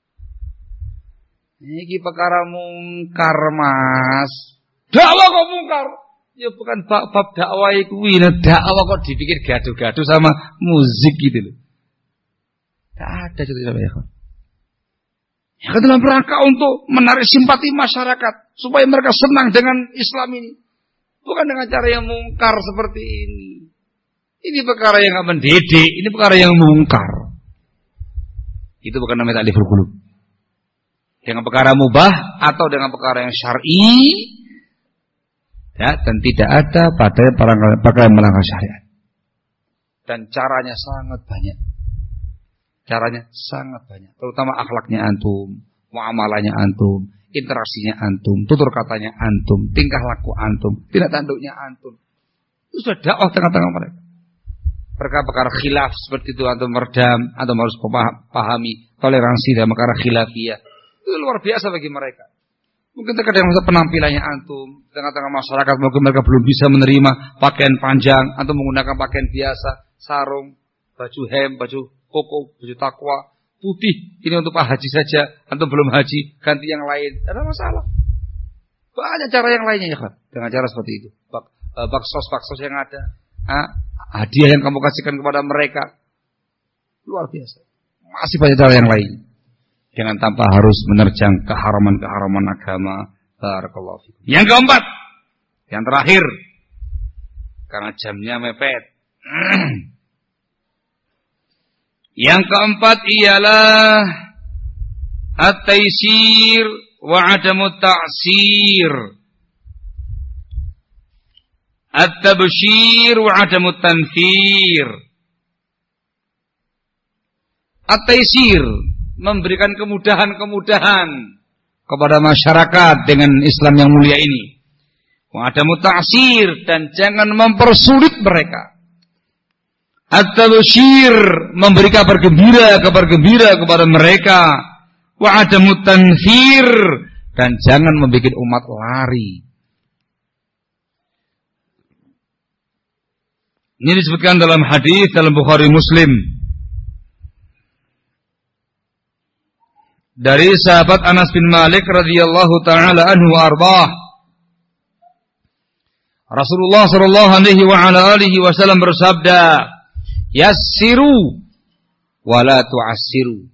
Ini perkara mungkar, Mas. Dakwah kok mungkar? Ya bukan bab dakwah kuwi, dakwah kok dipikir gaduh-gaduh sama musik gitu loh. Tidak ada cerita ya, kawan. Ya kan dalam rangka untuk menarik simpati masyarakat supaya mereka senang dengan Islam ini. Bukan dengan cara yang mungkar seperti ini. Ini perkara yang enggak mendidik, ini perkara yang mungkar. Itu bukan namanya ta'liful qulub. Dengan perkara mubah atau dengan perkara yang syar'i. Ya, dan tidak ada pada perkara yang melanggar syariat. Dan caranya sangat banyak. Caranya sangat banyak. Terutama akhlaknya antum, muamalahnya antum, interaksinya antum, tutur katanya antum, tingkah laku antum, tindak tanduknya antum. Itu sudah dakwah tengah-tengah mereka. Perkara-perkara khilaf seperti itu antum meredam, antum harus pahami toleransi dan perkara khilafiyah. Itu luar biasa bagi mereka. Mungkin terkadang masa penampilannya antum tengah-tengah masyarakat, mungkin mereka belum bisa menerima pakaian panjang, antum menggunakan pakaian biasa, sarung, baju hem, baju koko, baju takwa, putih. Ini untuk Pak Haji saja, antum belum haji, ganti yang lain, tidak ada masalah. Banyak cara yang lainnya ya kan, dengan cara seperti itu. Bak, uh, baksos-baksos yang ada, uh, hadiah yang kamu kasihkan kepada mereka, luar biasa. Masih banyak cara yang lain. Jangan tanpa harus menerjang keharaman-keharaman agama. Barakallahu fikum. Yang keempat, yang terakhir, karena jamnya mepet. Yang keempat ialah at-taysir wa 'adamut ta'sir. At-tabshir wa 'adamut tanfir. At-taysir, memberikan kemudahan-kemudahan kepada masyarakat dengan Islam yang mulia ini. Wa 'adamut ta'sir, dan jangan mempersulit mereka. At-tabshir, memberi kabar gembira, kabar gembira kepada mereka. Wa 'adamut tanfir, dan jangan membuat umat lari. Ini disebutkan dalam hadis dalam Bukhari Muslim dari sahabat Anas bin Malik radhiyallahu taala anhu wa ardhah. Rasulullah sallallahu alaihi wa ala alihi wasallam bersabda, yassiru wa la tu'assiru,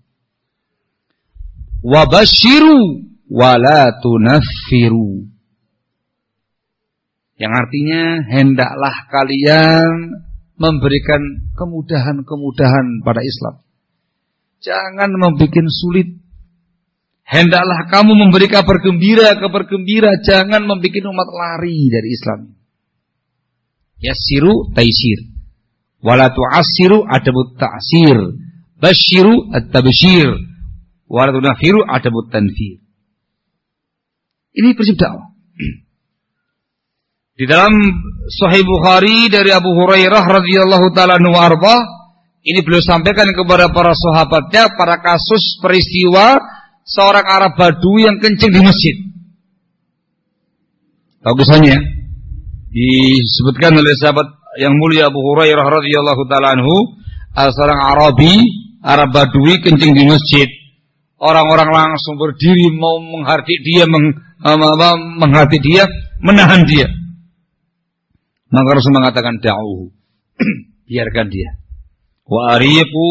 wa basyiru wa la tunaffiru. Yang artinya, hendaklah kalian memberikan kemudahan-kemudahan pada Islam. Jangan membuat sulit. Hendaklah kamu memberi kabar gembira, kabar gembira. Jangan membuat umat lari dari Islam. Yassiru taysir, wala tu'assiru adabut ta'sir, basyiru at-tabshir, wala tunaffiru adabut tanfir. Ini prinsip dakwah. Di dalam Sahih Bukhari dari Abu Hurairah radhiyallahu taala anhu warḍah, ini beliau sampaikan kepada para sahabatnya pada kasus peristiwa seorang Arab Badui yang kencing di masjid. Tahu kisahnya? Disebutkan oleh sahabat yang mulia Abu Hurairah radhiyallahu taala anhu, seorang Arabi, Arab Badui kencing di masjid. Orang-orang langsung berdiri mau menghardik dia, meng, menghardik dia, menahan dia. Maka Rasul mengatakan da'uhu, biarkan dia. Wa ariqu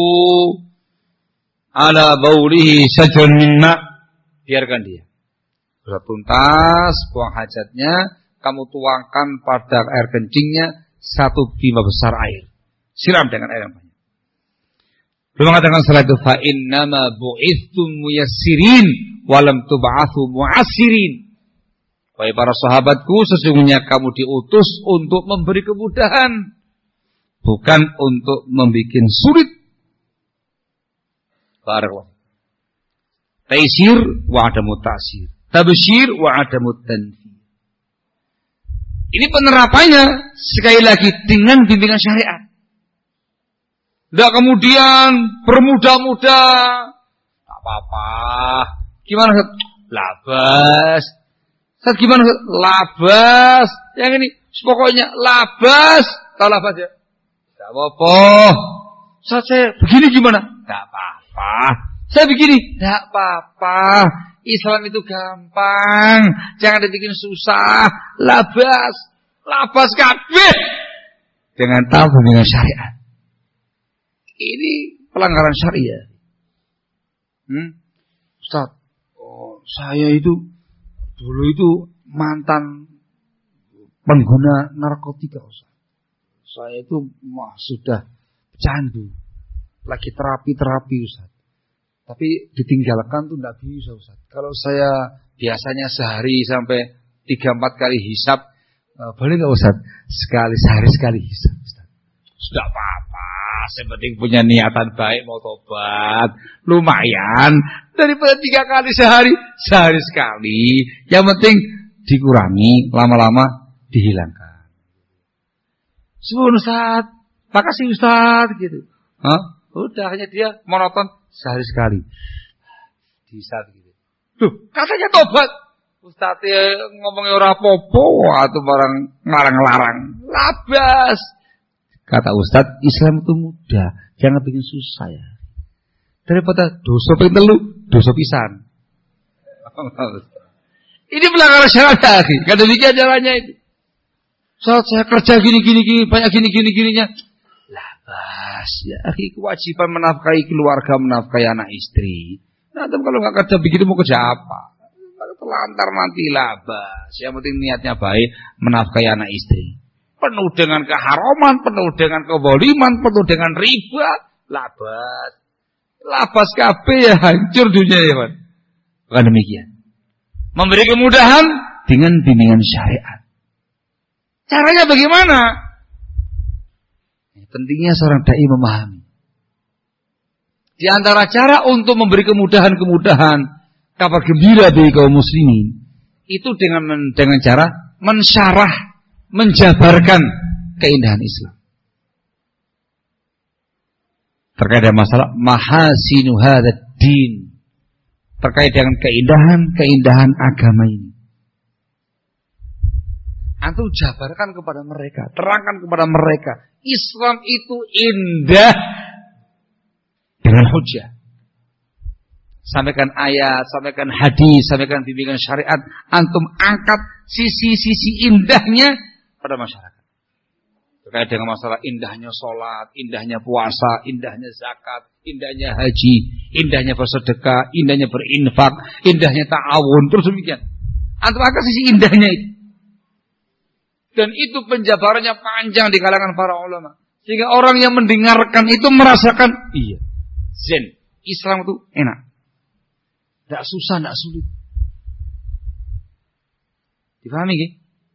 ala baulihi sajran min ma', biarkan dia. Sudah tuntas buang hajatnya, kamu tuangkan pada air kencingnya satu timba besar air. Siram dengan air yang banyak. Beliau mengatakan setelah itu, fa innama bu'ithtum muyassirin wa lam tub'atsu mu'assirin. Wahai para sahabatku, sesungguhnya kamu diutus untuk memberi kemudahan, bukan untuk membuat sulit. Barakallahu. Taysir wa 'adamut ta'sir, tabsyir wa 'adamut tanfir. Ini penerapannya sekali lagi dengan bimbingan syariat. Tidak kemudian bermudah-mudah. Tak apa-apa. Gimana? Labas. Saat gimana? Labas. Yang ini pokoknya labas. Tahu labas ya? Tidak apa-apa. Saat saya begini gimana? Tidak apa-apa. Saya begini? Tidak apa-apa. Islam itu gampang. Jangan dibikin susah. Labas. Labas kabeh. Dengan tahu dengan syariat. Ini pelanggaran syariat. Hmm? Ustaz, oh, saya itu dulu itu mantan pengguna narkotika, Ustaz. Saya itu wah, sudah candu, lagi terapi-terapi, Ustaz. Tapi ditinggalkan tuh enggak bisa, Ustaz. Kalau saya biasanya sehari sampai tiga empat kali hisap, uh, boleh enggak, Ustaz? Sekali sehari sekali hisap, Ustaz. Sudah apa-apa. Yang penting punya niatan baik, mau tobat, lumayan. Daripada tiga kali sehari, sehari sekali. Yang penting dikurangi, lama-lama dihilangkan. Sudah Ustaz, makasih Ustaz, gitu. Hah? Udah, hanya dia monoton sehari sekali. Bisa gitu. Tuh, katanya tobat. Ustaz ya ngomongnya ora popo atau barang ngarang-larang. Labas. Kata Ustadz, Islam itu mudah, jangan bikin susah ya. Daripada dosa pengen telu, dosa pisan. Ini pelanggaran syariat, kan demikian jalannya itu. Saat saya kerja gini gini gini, banyak gini gini gininya, labas ya. Akhi, kewajiban menafkahi keluarga, menafkahi anak istri. Nah, tapi kalau nggak kerja begitu mau kerja apa? Telantar nanti labas. Yang penting niatnya baik, menafkahi anak istri. Penuh dengan keharaman, penuh dengan keboliman, penuh dengan riba, labas. Labas kabeh ya hancur dunia ya, Pak. Bukan demikian. Memberi kemudahan dengan bimbingan syariat. Caranya bagaimana? Pentingnya seorang dai memahami. Di antara cara untuk memberi kemudahan-kemudahan, kabar gembira bagi kaum muslimin, itu dengan dengan cara mensyarah, menjabarkan keindahan Islam. Terkait dengan masalah mahasinu hadzal din, terkait dengan keindahan-keindahan agama ini. Antum jabarkan kepada mereka, terangkan kepada mereka, Islam itu indah dengan hujjah. Sampaikan ayat, sampaikan hadis, sampaikan bimbingan syariat, antum angkat sisi-sisi indahnya pada masyarakat. Terkait dengan masalah indahnya sholat, indahnya puasa, indahnya zakat, indahnya haji, indahnya bersedekah, indahnya berinfak, indahnya ta'awun, terus demikian. Antum angkat sisi indahnya itu. Dan itu penjabarannya panjang di kalangan para ulama. Sehingga orang yang mendengarkan itu merasakan, iya, zen, Islam itu enak. Tidak susah, tidak sulit. Dipahami gak?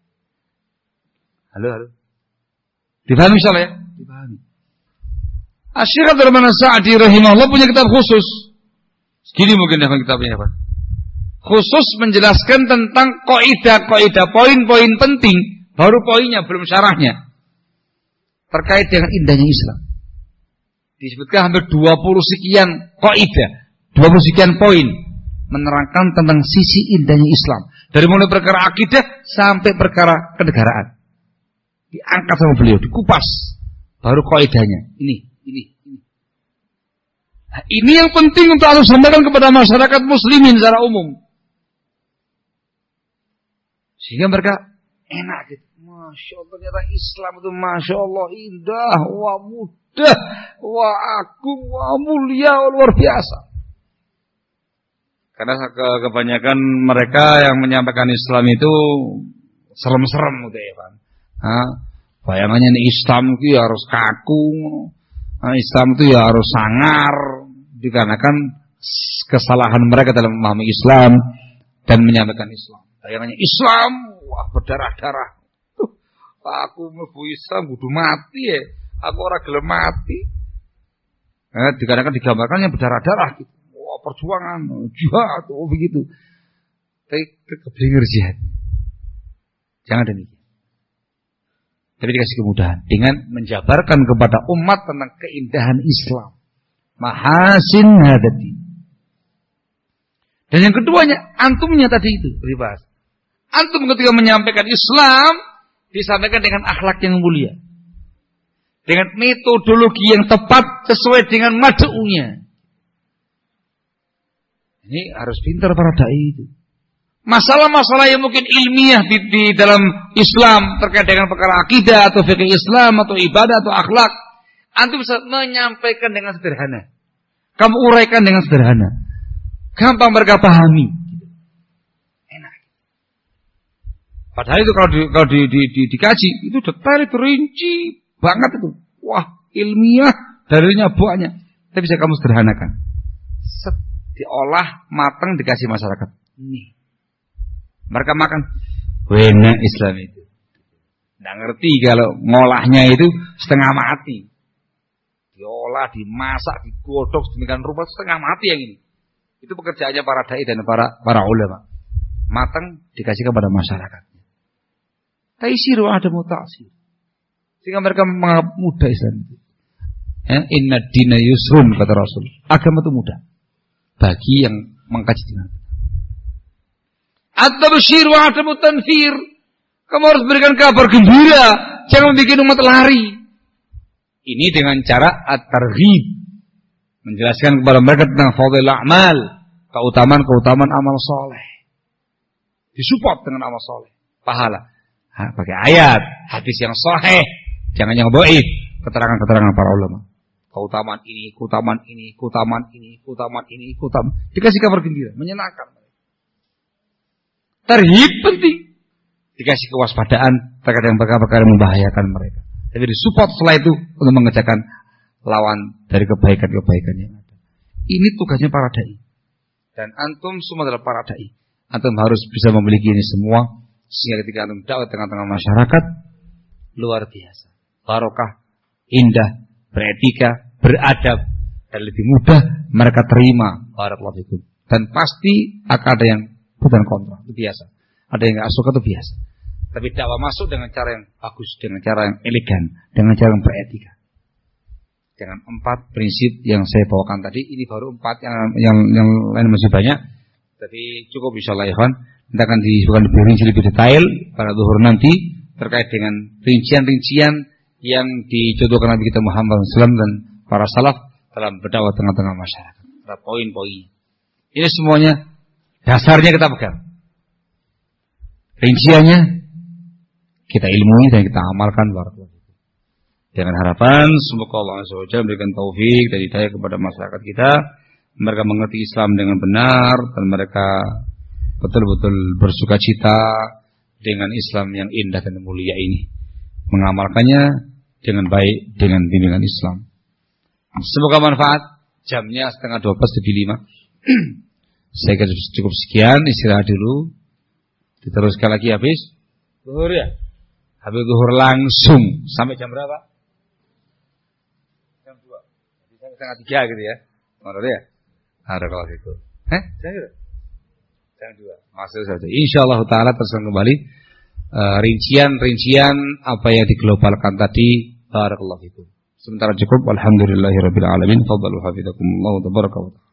Halo, halo. Dipahami salah ya? Dipahami. Asy-Syaikh Abdul Rahman As-Sa'di rahimahullah punya kitab khusus. Segini mungkin dalam kitabnya Pak. Khusus menjelaskan tentang kaidah-kaidah, poin-poin penting. Baru poinnya, belum syarahnya. Terkait dengan indahnya Islam. Disebutkan hampir dua puluh sekian kaidah, dua puluh sekian poin menerangkan tentang sisi indahnya Islam. Dari mulai perkara akidah sampai perkara kenegaraan. Diangkat sama beliau, dikupas. Baru kaidahnya. Ini, ini, ini. Nah, ini yang penting untuk harus sampaikan kepada masyarakat muslimin secara umum. Sehingga mereka enak gitu. Masya Allah, ternyata Islam itu Masya Allah indah, wah mudah, wah agung, wah mulia, wah luar biasa. Karena kebanyakan mereka yang menyampaikan Islam itu serem-serem gitu ya Pak. Nah, bayangannya nih Islam itu ya harus kaku, nah, Islam itu ya harus sangar, dikarenakan kesalahan mereka dalam memahami Islam dan menyampaikan Islam. Bayangannya Islam, wah berdarah-darah. Aku mlebu Islam kudu mati ya. Aku ora gelem mati. Nah, dikarenakan digambarkan yang berdarah-darah gitu. Wah, perjuangan, jihad, oh begitu. Tapi keblinger jihad. Jangan demikian. Tapi dikasih kemudahan dengan menjabarkan kepada umat tentang keindahan Islam. Mahasin hadati. Dan yang keduanya, antumnya tadi itu dibahas. Antum ketika menyampaikan Islam disampaikan dengan akhlak yang mulia. Dengan metodologi yang tepat sesuai dengan mad'unya. Ini harus pintar para dai itu. Masalah-masalah yang mungkin ilmiah di, di dalam Islam terkait dengan perkara akidah atau fikih Islam atau ibadah atau akhlak, antum bisa menyampaikan dengan sederhana. Kamu uraikan dengan sederhana. Gampang mereka pahami. Padahal itu kalau, di, kalau di, di, di, dikaji itu detail, itu rinci banget itu. Wah, ilmiah, dalilnya banyak. Tapi bisa kamu sederhanakan. Set, diolah, matang, dikasih masyarakat. Nih. Mereka makan. Enak Islam itu. Nggak ngerti kalau ngolahnya itu setengah mati. Diolah, dimasak, digodok, sedemikian rupa setengah mati yang ini. Itu pekerjaannya para dai dan para para ulama. Matang dikasih kepada masyarakat. Taisiru ada mutaksir. Sehingga mereka menganggap mudah Islam itu. Ya, inna dina yusrun kata Rasul. Agama itu mudah bagi yang mengkaji dengan benar. At-tabsyir wa adamu tanfir. Kamu harus berikan kabar gembira, jangan bikin umat lari. Ini dengan cara at-targhib, menjelaskan kepada mereka tentang fadhil a'mal, keutamaan-keutamaan amal soleh. Disupport dengan amal soleh, pahala. Ha, pakai ayat, hadis yang sahih, jangan yang dhaif, keterangan-keterangan para ulama. keutamaan ini, keutamaan ini, keutamaan ini, keutamaan ini, keutamaan. Dikasih kabar gembira, menyenangkan. Terhib penting. Dikasih kewaspadaan terkait dengan perkara-perkara yang membahayakan mereka. Tapi disupport setelah itu untuk mengerjakan lawan dari kebaikan-kebaikan yang ada. Ini tugasnya para dai. Dan antum semua adalah para dai. Antum harus bisa memiliki ini semua sehingga ketika antum dakwah tengah-tengah masyarakat luar biasa. Barokah, indah, beretika, beradab, dan lebih mudah mereka terima barakallahu fikum. Dan pasti akan ada yang dan kontra, itu biasa. Ada yang nggak suka, itu biasa. Tapi dakwah masuk dengan cara yang bagus, dengan cara yang elegan, dengan cara yang beretika. Dengan empat prinsip yang saya bawakan tadi, ini baru empat, yang yang yang lain masih banyak. Tapi cukup insyaallah ya kawan. Kita akan disebutkan lebih rinci, lebih detail pada zuhur nanti terkait dengan rincian-rincian yang dicontohkan Nabi kita Muhammad shallallahu alaihi wasallam dan para salaf dalam berdakwah tengah-tengah masyarakat. Ada poin-poin. Ini semuanya dasarnya kita pegang. Rinciannya kita ilmui dan kita amalkan. Dengan harapan semoga Allah Subhanahu wa taala memberikan taufik dan hidayah kepada masyarakat kita, mereka mengerti Islam dengan benar dan mereka betul-betul bersukacita dengan Islam yang indah dan mulia ini, mengamalkannya dengan baik dengan bimbingan Islam. Semoga manfaat. Jamnya setengah dua belas lebih lima. Saya kira cukup sekian, istirahat dulu. Diteruskan lagi habis zuhur ya. Habis zuhur langsung sampai jam berapa? Jam dua. Sampai setengah tiga gitu ya. Menurut ya? Ada kalau itu. Eh? Jam Jam dua. Maksud saja. Insyaallah taala teruskan kembali uh, rincian-rincian apa yang diglobalkan tadi. Barakallahu fikum. Sementara cukup. Alhamdulillahirabbil alamin. Fadhalu hafizakumullah wa tabaraka wa ta'ala.